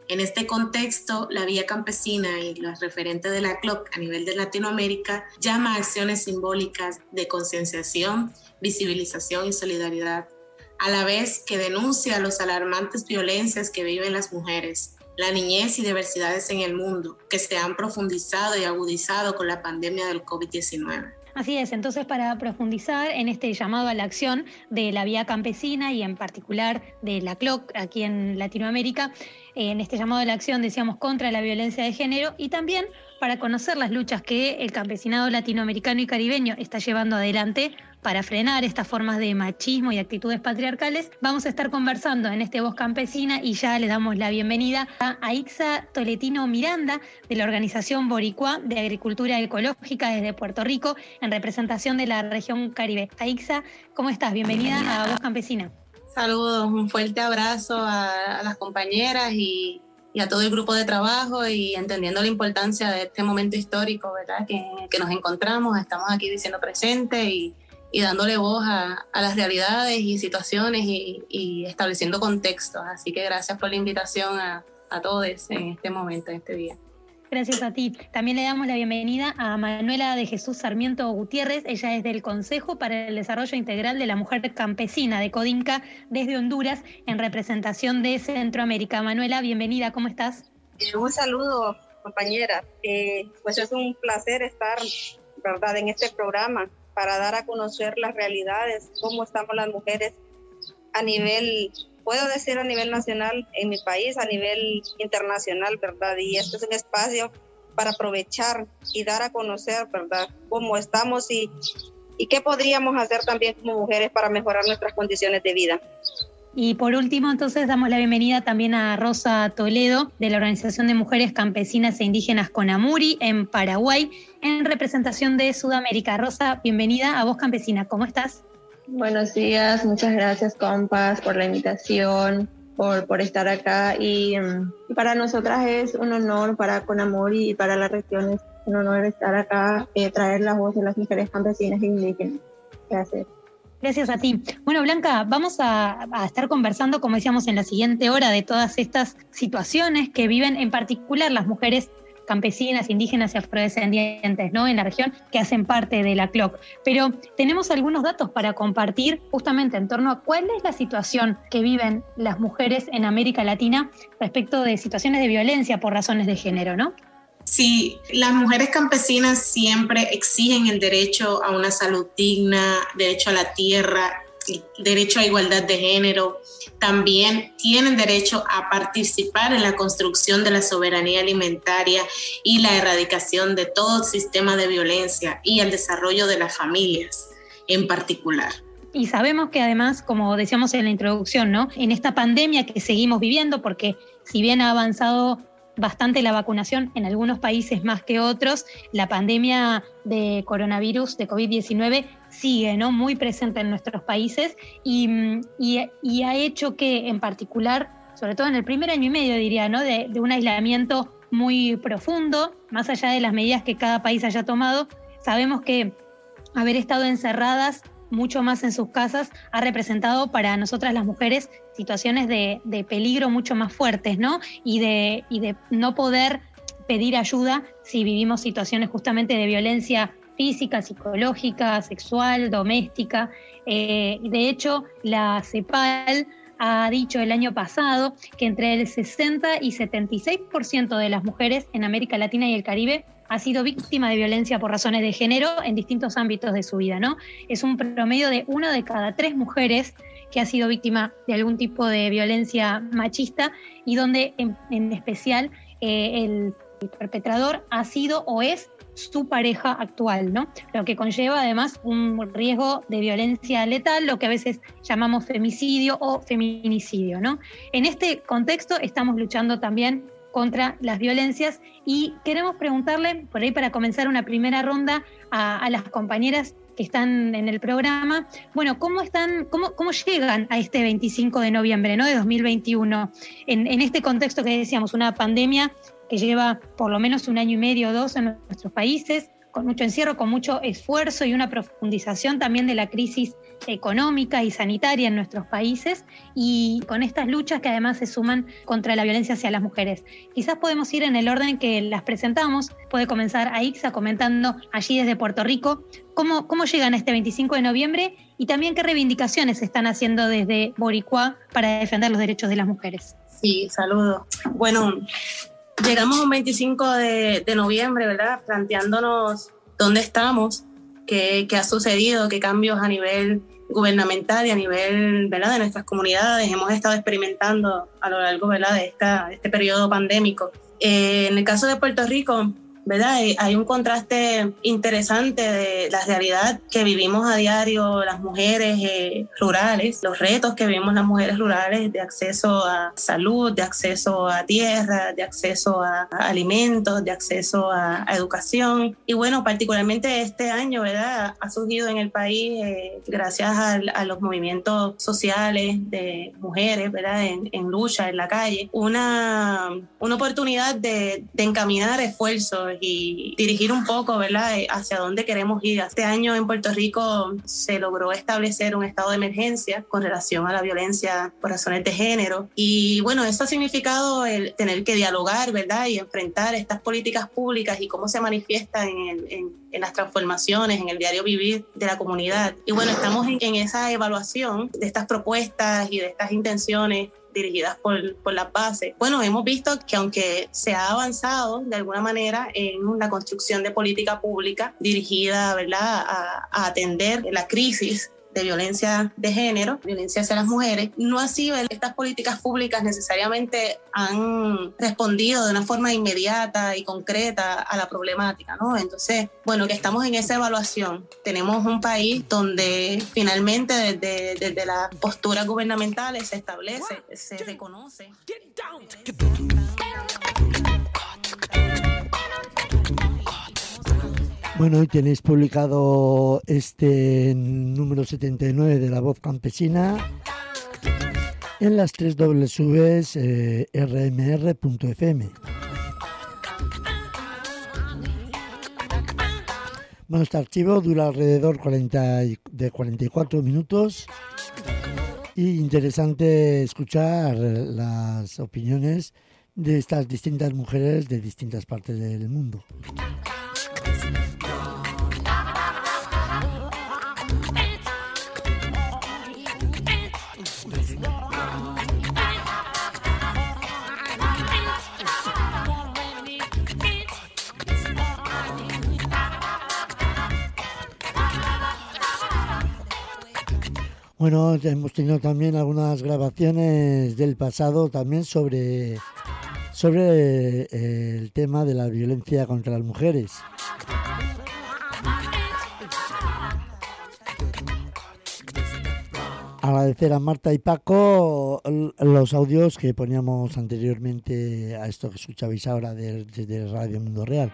[SPEAKER 20] En este contexto, la Vía Campesina y los referentes de la C L O C a nivel de Latinoamérica llama a acciones simbólicas de concienciación, visibilización y solidaridad, a la vez que denuncia las alarmantes violencias que viven las mujeres, la niñez y diversidades en el mundo, que se han profundizado y agudizado con la pandemia del COVID diecinueve.
[SPEAKER 19] Así es, entonces para profundizar en este llamado a la acción de la Vía Campesina y en particular de la C L O C aquí en Latinoamérica, en este llamado a la acción, decíamos, contra la violencia de género, y también para conocer las luchas que el campesinado latinoamericano y caribeño está llevando adelante para frenar estas formas de machismo y actitudes patriarcales, vamos a estar conversando en este Voz Campesina y ya le damos la bienvenida a Aixa Tolentino Miranda de la Organización Boricua de Agricultura Ecológica desde Puerto Rico en representación de la región Caribe. Aixa, ¿cómo estás? Bienvenida a Voz Campesina.
[SPEAKER 4] Saludos, un fuerte abrazo a, a las compañeras y, y a todo el grupo de trabajo, y entendiendo la importancia de este momento histórico, ¿verdad? Que, que nos encontramos, estamos aquí diciendo presente y, y dándole voz a, a las realidades y situaciones y, y estableciendo contextos. Así que gracias por la invitación a, a todos en este momento, en este día.
[SPEAKER 19] Gracias a ti. También le damos la bienvenida a Manuela de Jesús Sarmiento Gutiérrez. Ella es del Consejo para el Desarrollo Integral de la Mujer Campesina de CODINCA desde Honduras en representación de Centroamérica. Manuela, bienvenida, ¿cómo estás?
[SPEAKER 14] Eh, un saludo, compañera. Eh, pues es un placer estar, ¿verdad?, en este programa para dar a conocer las realidades, cómo estamos las mujeres a nivel, puedo decir a nivel nacional en mi país, a nivel internacional, ¿verdad? Y este es un espacio para aprovechar y dar a conocer, ¿verdad?, cómo estamos y, y qué podríamos hacer también como mujeres para mejorar nuestras condiciones de vida.
[SPEAKER 19] Y por último, entonces, damos la bienvenida también a Rosa Toledo, de la Organización de Mujeres Campesinas e Indígenas CONAMURI, en Paraguay, en representación de Sudamérica. Rosa, bienvenida a Voz Campesina. ¿Cómo estás?
[SPEAKER 15] Buenos días, muchas gracias, compas, por la invitación, por, por estar acá. Y, y para nosotras es un honor, para CONAMURI y para la región es un honor estar acá, eh, traer la voz de las mujeres campesinas e indígenas. Gracias.
[SPEAKER 19] Gracias a ti. Bueno, Blanca, vamos a, a estar conversando, como decíamos, en la siguiente hora de todas estas situaciones que viven en particular las mujeres campesinas, indígenas y afrodescendientes, ¿no?, en la región, que hacen parte de la C L O C. Pero tenemos algunos datos para compartir justamente en torno a cuál es la situación que viven las mujeres en América Latina respecto de situaciones de violencia por razones de género, ¿no?
[SPEAKER 20] Sí, las mujeres campesinas siempre exigen el derecho a una salud digna, derecho a la tierra, derecho a igualdad de género. También tienen derecho a participar en la construcción de la soberanía alimentaria y la erradicación de todo sistema de violencia y el desarrollo de las familias en particular.
[SPEAKER 19] Y sabemos que además, como decíamos en la introducción, ¿no?, en esta pandemia que seguimos viviendo, porque si bien ha avanzado bastante la vacunación en algunos países más que otros, la pandemia de coronavirus, de COVID diecinueve, sigue, ¿no?, muy presente en nuestros países y, y, y ha hecho que, en particular, sobre todo en el primer año y medio, diría, ¿no?, de, de un aislamiento muy profundo, más allá de las medidas que cada país haya tomado, sabemos que haber estado encerradas mucho más en sus casas ha representado para nosotras las mujeres situaciones de, de peligro mucho más fuertes, ¿no? Y de, y de no poder pedir ayuda si vivimos situaciones justamente de violencia física, psicológica, sexual, doméstica. Eh, de hecho, la CEPAL ha dicho el año pasado que entre el sesenta y setenta y seis por ciento de las mujeres en América Latina y el Caribe ha sido víctima de violencia por razones de género en distintos ámbitos de su vida, ¿no? Es un promedio de una de cada tres mujeres que ha sido víctima de algún tipo de violencia machista y donde en, en especial eh, el, el perpetrador ha sido o es su pareja actual, ¿no? Lo que conlleva además un riesgo de violencia letal, lo que a veces llamamos femicidio o feminicidio, ¿no? En este contexto estamos luchando también contra las violencias y queremos preguntarle, por ahí para comenzar una primera ronda, a, a las compañeras que están en el programa, bueno, ¿cómo están, cómo, cómo llegan a este veinticinco de noviembre, ¿no?, de dos mil veintiuno, en, en este contexto que decíamos, una pandemia que lleva por lo menos un año y medio o dos en nuestros países, con mucho encierro, con mucho esfuerzo y una profundización también de la crisis económica y sanitaria en nuestros países, y con estas luchas que además se suman contra la violencia hacia las mujeres. Quizás podemos ir en el orden que las presentamos. Puede comenzar Aixa comentando allí desde Puerto Rico cómo, cómo llegan este veinticinco de noviembre y también qué reivindicaciones se están haciendo desde Boricua para defender los derechos de las mujeres.
[SPEAKER 4] Sí, saludos. Bueno, llegamos un veinticinco de, de noviembre, ¿verdad? Planteándonos dónde estamos, qué, qué ha sucedido, qué cambios a nivel gubernamental y a nivel, ¿verdad?, de nuestras comunidades hemos estado experimentando a lo largo, ¿verdad?, de, esta, de este periodo pandémico. Eh, en el caso de Puerto Rico, ¿verdad?, hay un contraste interesante de la realidad que vivimos a diario las mujeres eh, rurales, los retos que vivimos las mujeres rurales de acceso a salud, de acceso a tierra, de acceso a, a alimentos, de acceso a, a educación. Y bueno, particularmente este año, ¿verdad?, ha surgido en el país, eh, gracias a, a los movimientos sociales de mujeres, ¿verdad?, en, en lucha, en la calle, una, una oportunidad de, de encaminar esfuerzos y dirigir un poco, ¿verdad?, hacia dónde queremos ir. Este año en Puerto Rico se logró establecer un estado de emergencia con relación a la violencia por razones de género, y bueno, eso ha significado el tener que dialogar, ¿verdad?, y enfrentar estas políticas públicas y cómo se manifiestan en, el, en, en las transformaciones, en el diario vivir de la comunidad. Y bueno, estamos en, en esa evaluación de estas propuestas y de estas intenciones dirigidas por, por las bases. Bueno, hemos visto que aunque se ha avanzado de alguna manera en la construcción de política pública dirigida, ¿verdad?, a, a atender la crisis de violencia de género, violencia hacia las mujeres, no así estas políticas públicas necesariamente han respondido de una forma inmediata y concreta a la problemática, ¿no? Entonces, bueno, que estamos en esa evaluación. Tenemos un país donde finalmente desde, desde las posturas gubernamentales se establece, se reconoce.
[SPEAKER 1] Bueno, hoy tenéis publicado este número setenta y nueve de La Voz Campesina en las tres doble u eh, r m r punto f m. Bueno, este archivo dura alrededor cuarenta de cuarenta y cuatro minutos y interesante escuchar las opiniones de estas distintas mujeres de distintas partes del mundo. Bueno, hemos tenido también algunas grabaciones del pasado también sobre, sobre eh, el tema de la violencia contra las mujeres. Agradecer a Marta y Paco los audios que poníamos anteriormente a esto que escuchabais ahora desde de Radio Mundo Real.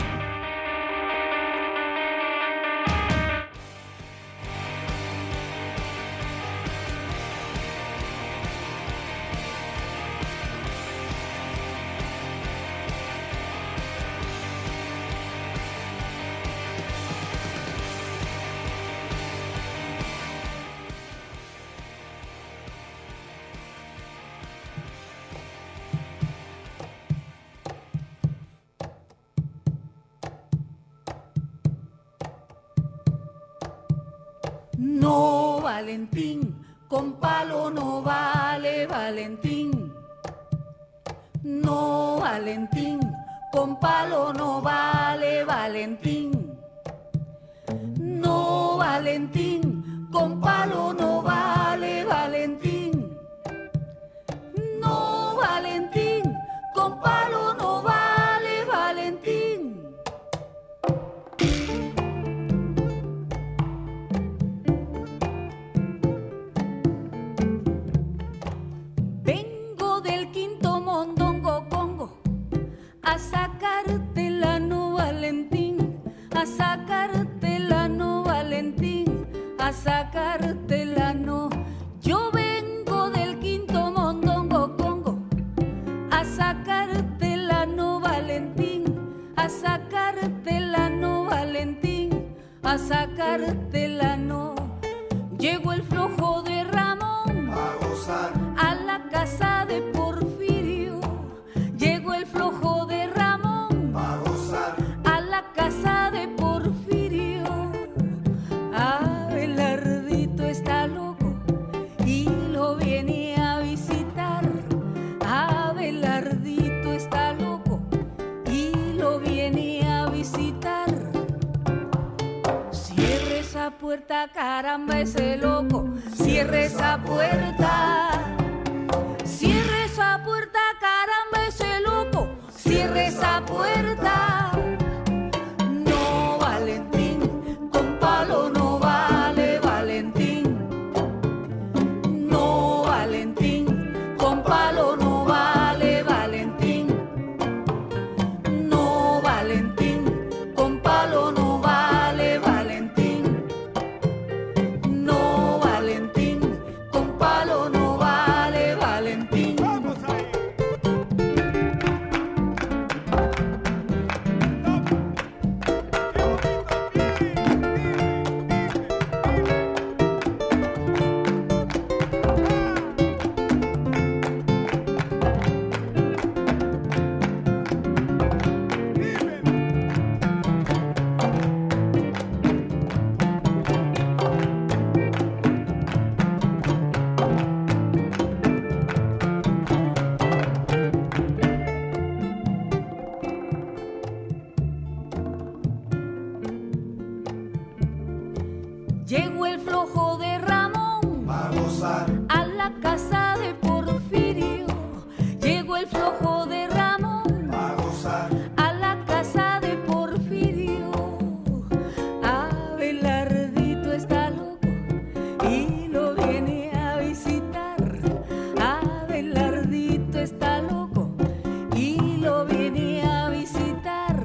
[SPEAKER 21] No, Valentín, con palo no vale, Valentín. No, Valentín, con palo no vale, Valentín. No, Valentín, con palo no vale, Valentín. No, Valentín, con palo no vale, Valentín. A sacártela, no, Valentín, a sacártela, no, Valentín, a sacártela, no. Yo vengo del quinto mondongo congo, a sacártela, no, Valentín, a sacártela, no, Valentín. pa' sacártela no. Llegó el flojo de Ramón a gozar a la casa de Porfirio. Llegó el flojo de Ramón a gozar a la casa de Porfirio. Abelardito está loco y lo viene a visitar. Abelardito está loco y lo viene a visitar. Cierre esa puerta, caramba, ese loco. Cierre esa puerta. Cierre esa puerta, caramba, ese loco. Cierre esa puerta. No, Valentín, con palo no vale, Valentín. No, Valentín, con palo no vale, Valentín. No, Valentín, con palo no vale, Valentín. No, Valentín, con palo no vale, Valentín. Vamos ahí. Llegó el flojo de Ramón a gozar a la casa de Porfirio. Llegó el flojo de Ramón a gozar a la casa de Porfirio. Abelardito está loco y lo viene a visitar. Abelardito está loco y lo viene a visitar.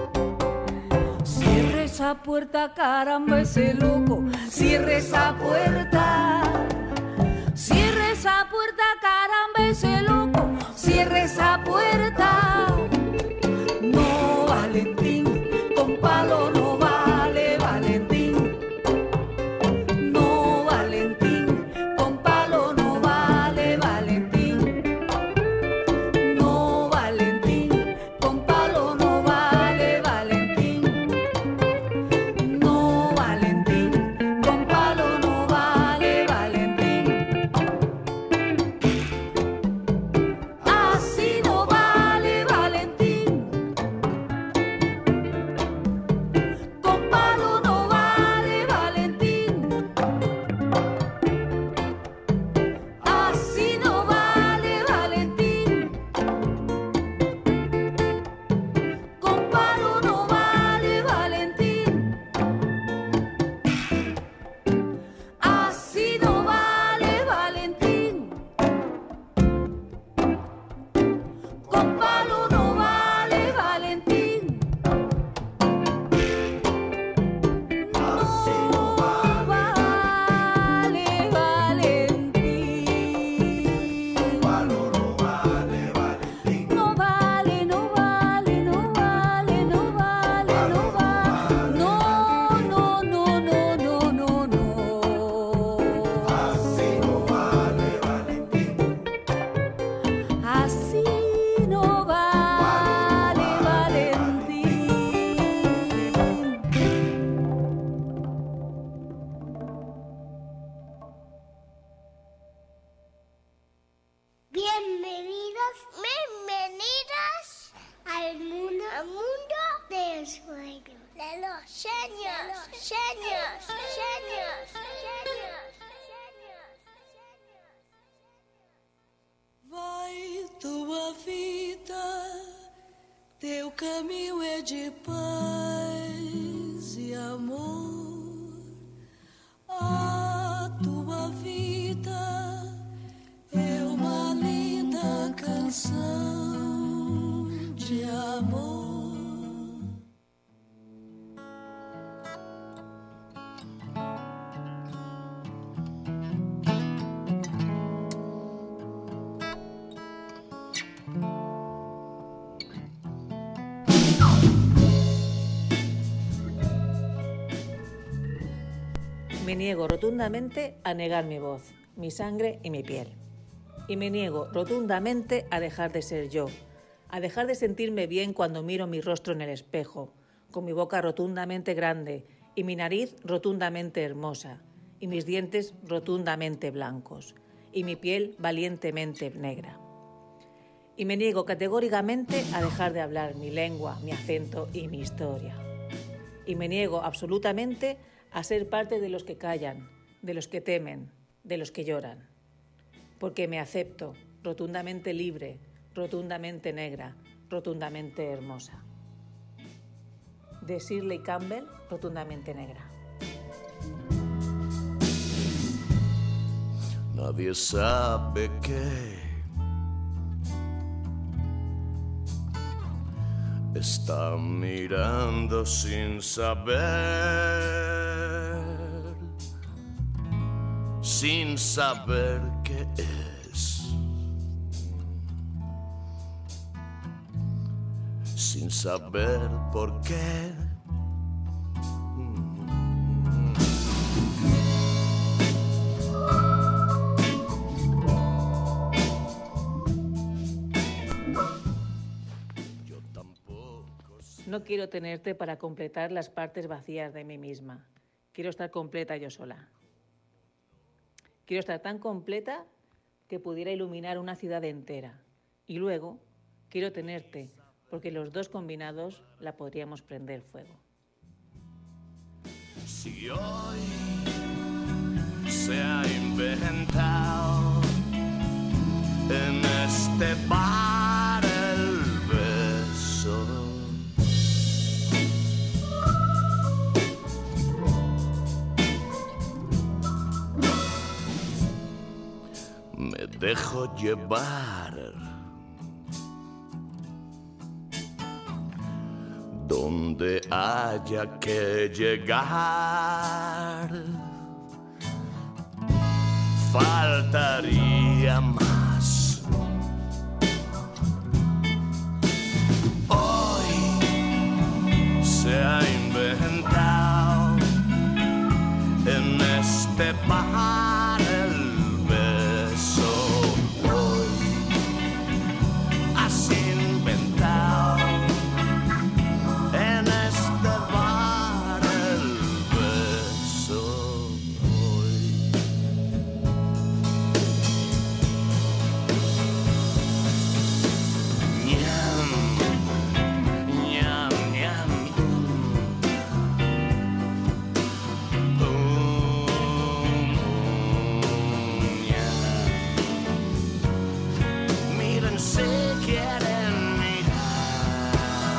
[SPEAKER 21] Cierre esa puerta, caramba, ese loco. Cierre esa puerta. Cierre esa puerta, caramba, ese loco. Cierre esa puerta. No, Valentín, con palo no vale, Valentín. No, Valentín, con palo no vale, Valentín. No, Valentín, con palo no vale, Valentín. No, Valentín, con palo no vale, Valentín. Así no vale, Valentín. Con palo no vale, Valentín. Así no vale, Valentín. Con palo no vale, Valentín. Así no vale, Valentín. Con palo no vale, Valentín. No vale, Valentín. Palo no vale, Valentín. No vale, no vale, no vale, no vale, no vale. No, no, no, no, no, no, no. Así no vale, Valentín. Así no vale, Valentín.
[SPEAKER 2] Bienvenidos, bienvenidas al mundo, al mundo del sueño, de los sueños, sueños, sueños, sueños.
[SPEAKER 21] Vai, tua vida, teu caminho é de paz e amor. A tua vida é uma linda canção de amor.
[SPEAKER 3] Me niego rotundamente a negar mi voz, mi sangre y mi piel. Y me niego rotundamente a dejar de ser yo, a dejar de sentirme bien cuando miro mi rostro en el espejo, con mi boca rotundamente grande y mi nariz rotundamente hermosa, y mis dientes rotundamente blancos, y mi piel valientemente negra. Y me niego categóricamente a dejar de hablar mi lengua, mi acento y mi historia. Y me niego absolutamente a ser parte de los que callan, de los que temen, de los que lloran. Porque me acepto rotundamente libre, rotundamente negra, rotundamente hermosa. De Shirley Campbell, rotundamente negra.
[SPEAKER 7] Nadie sabe que está mirando sin saber, sin saber qué es, sin saber por qué.
[SPEAKER 3] No quiero tenerte para completar las partes vacías de mí misma. Quiero estar completa yo sola. Quiero estar tan completa que pudiera iluminar una ciudad entera. Y luego quiero tenerte, porque los dos combinados la podríamos prender fuego.
[SPEAKER 7] Si hoy se ha inventado en este bar el beso, me dejo llevar donde haya que llegar. Faltaría más. Hoy se ha inventado en este bar el beso. Hoy has inventado en este bar el beso. Hoy ñam, ñam, ñam. Miren si quieren mirar.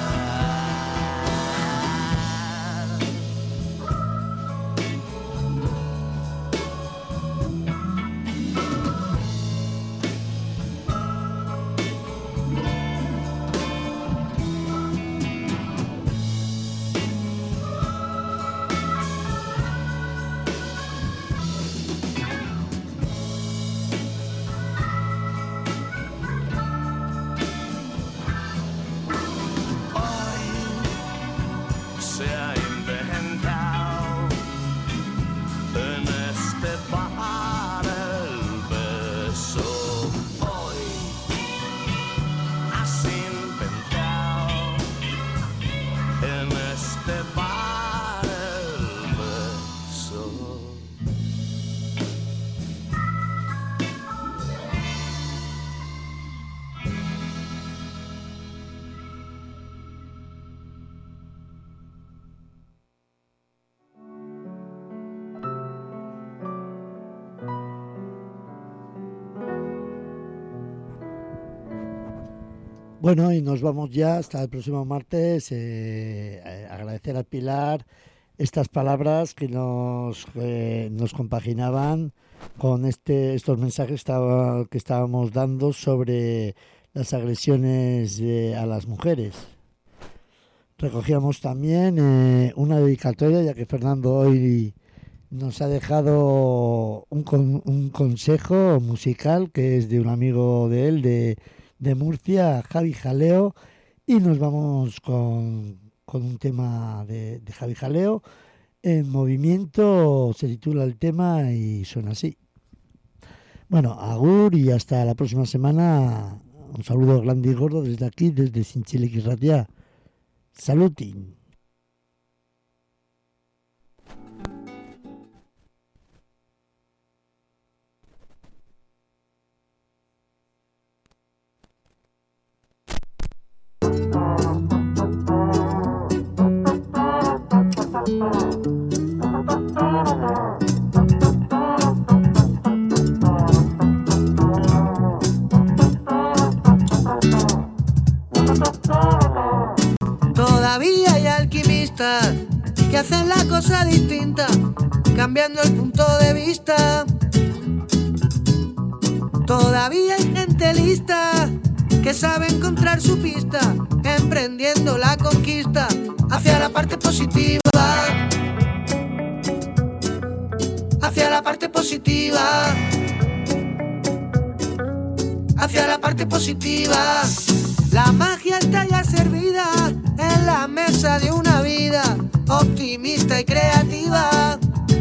[SPEAKER 7] Se ha inventado en este bar el beso. Hoy has inventado en este bar el beso.
[SPEAKER 1] Bueno, y nos vamos ya hasta el próximo martes. Eh, eh, agradecer a Pilar estas palabras que nos, eh, nos compaginaban con este, estos mensajes que, estaba, que estábamos dando sobre las agresiones eh, a las mujeres. Recogíamos también eh, una dedicatoria, ya que Fernando hoy nos ha dejado un, con, un consejo musical que es de un amigo de él, de de Murcia, Javi Jaleo, y nos vamos con, con un tema de, de Javi Jaleo, En movimiento se titula el tema y suena así. Bueno, agur y hasta la próxima semana. Un saludo grande y gordo desde aquí, desde Zintzilik Irratia. Salutin.
[SPEAKER 8] Todavía hay alquimistas que hacen la cosa distinta, cambiando el punto de vista. Todavía hay gente lista que sabe encontrar su pista, emprendiendo la conquista hacia la parte positiva, hacia la parte positiva, hacia la parte positiva. La magia está ya servida en la mesa de una vida optimista y creativa.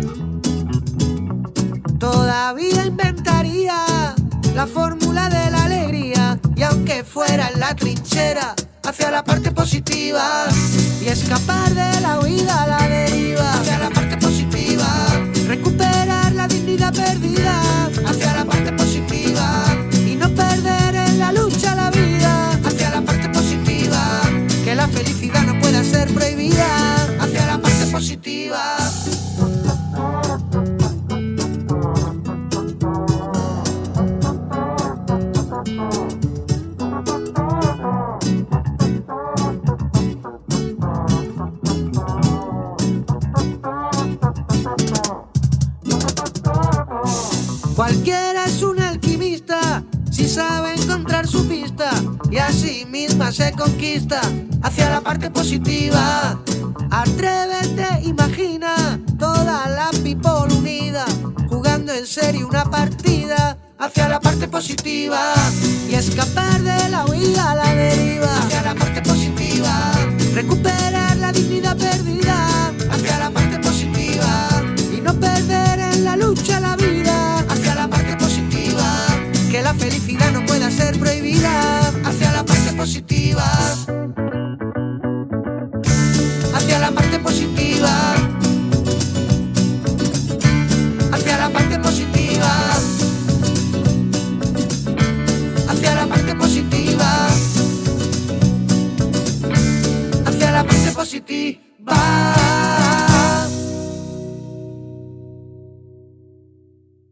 [SPEAKER 8] Todavía inventaría la fórmula de la alegría, y aunque fuera en la trinchera, hacia la parte positiva, y escapar de la huida a la deriva, hacia la parte positiva, recuperar la dignidad perdida, hacia la parte positiva, y no perder en la lucha la vida, hacia la parte positiva, que la felicidad no pueda ser prohibida, hacia la parte positiva. Cualquiera es un alquimista si sabe encontrar su pista y a sí misma se conquista hacia la parte positiva. Atrévete, imagina toda la people unida, jugando en serio una partida hacia la parte positiva, y escapar de la huida a la deriva, hacia la parte positiva, recuperar la dignidad perdida hacia la parte positiva, y no perder en la lucha la vida hacia la parte positiva, que la felicidad no pueda ser prohibida hacia la parte positiva, hacia la parte positiva, hacia la parte positiva, hacia la parte positiva, hacia la parte positiva.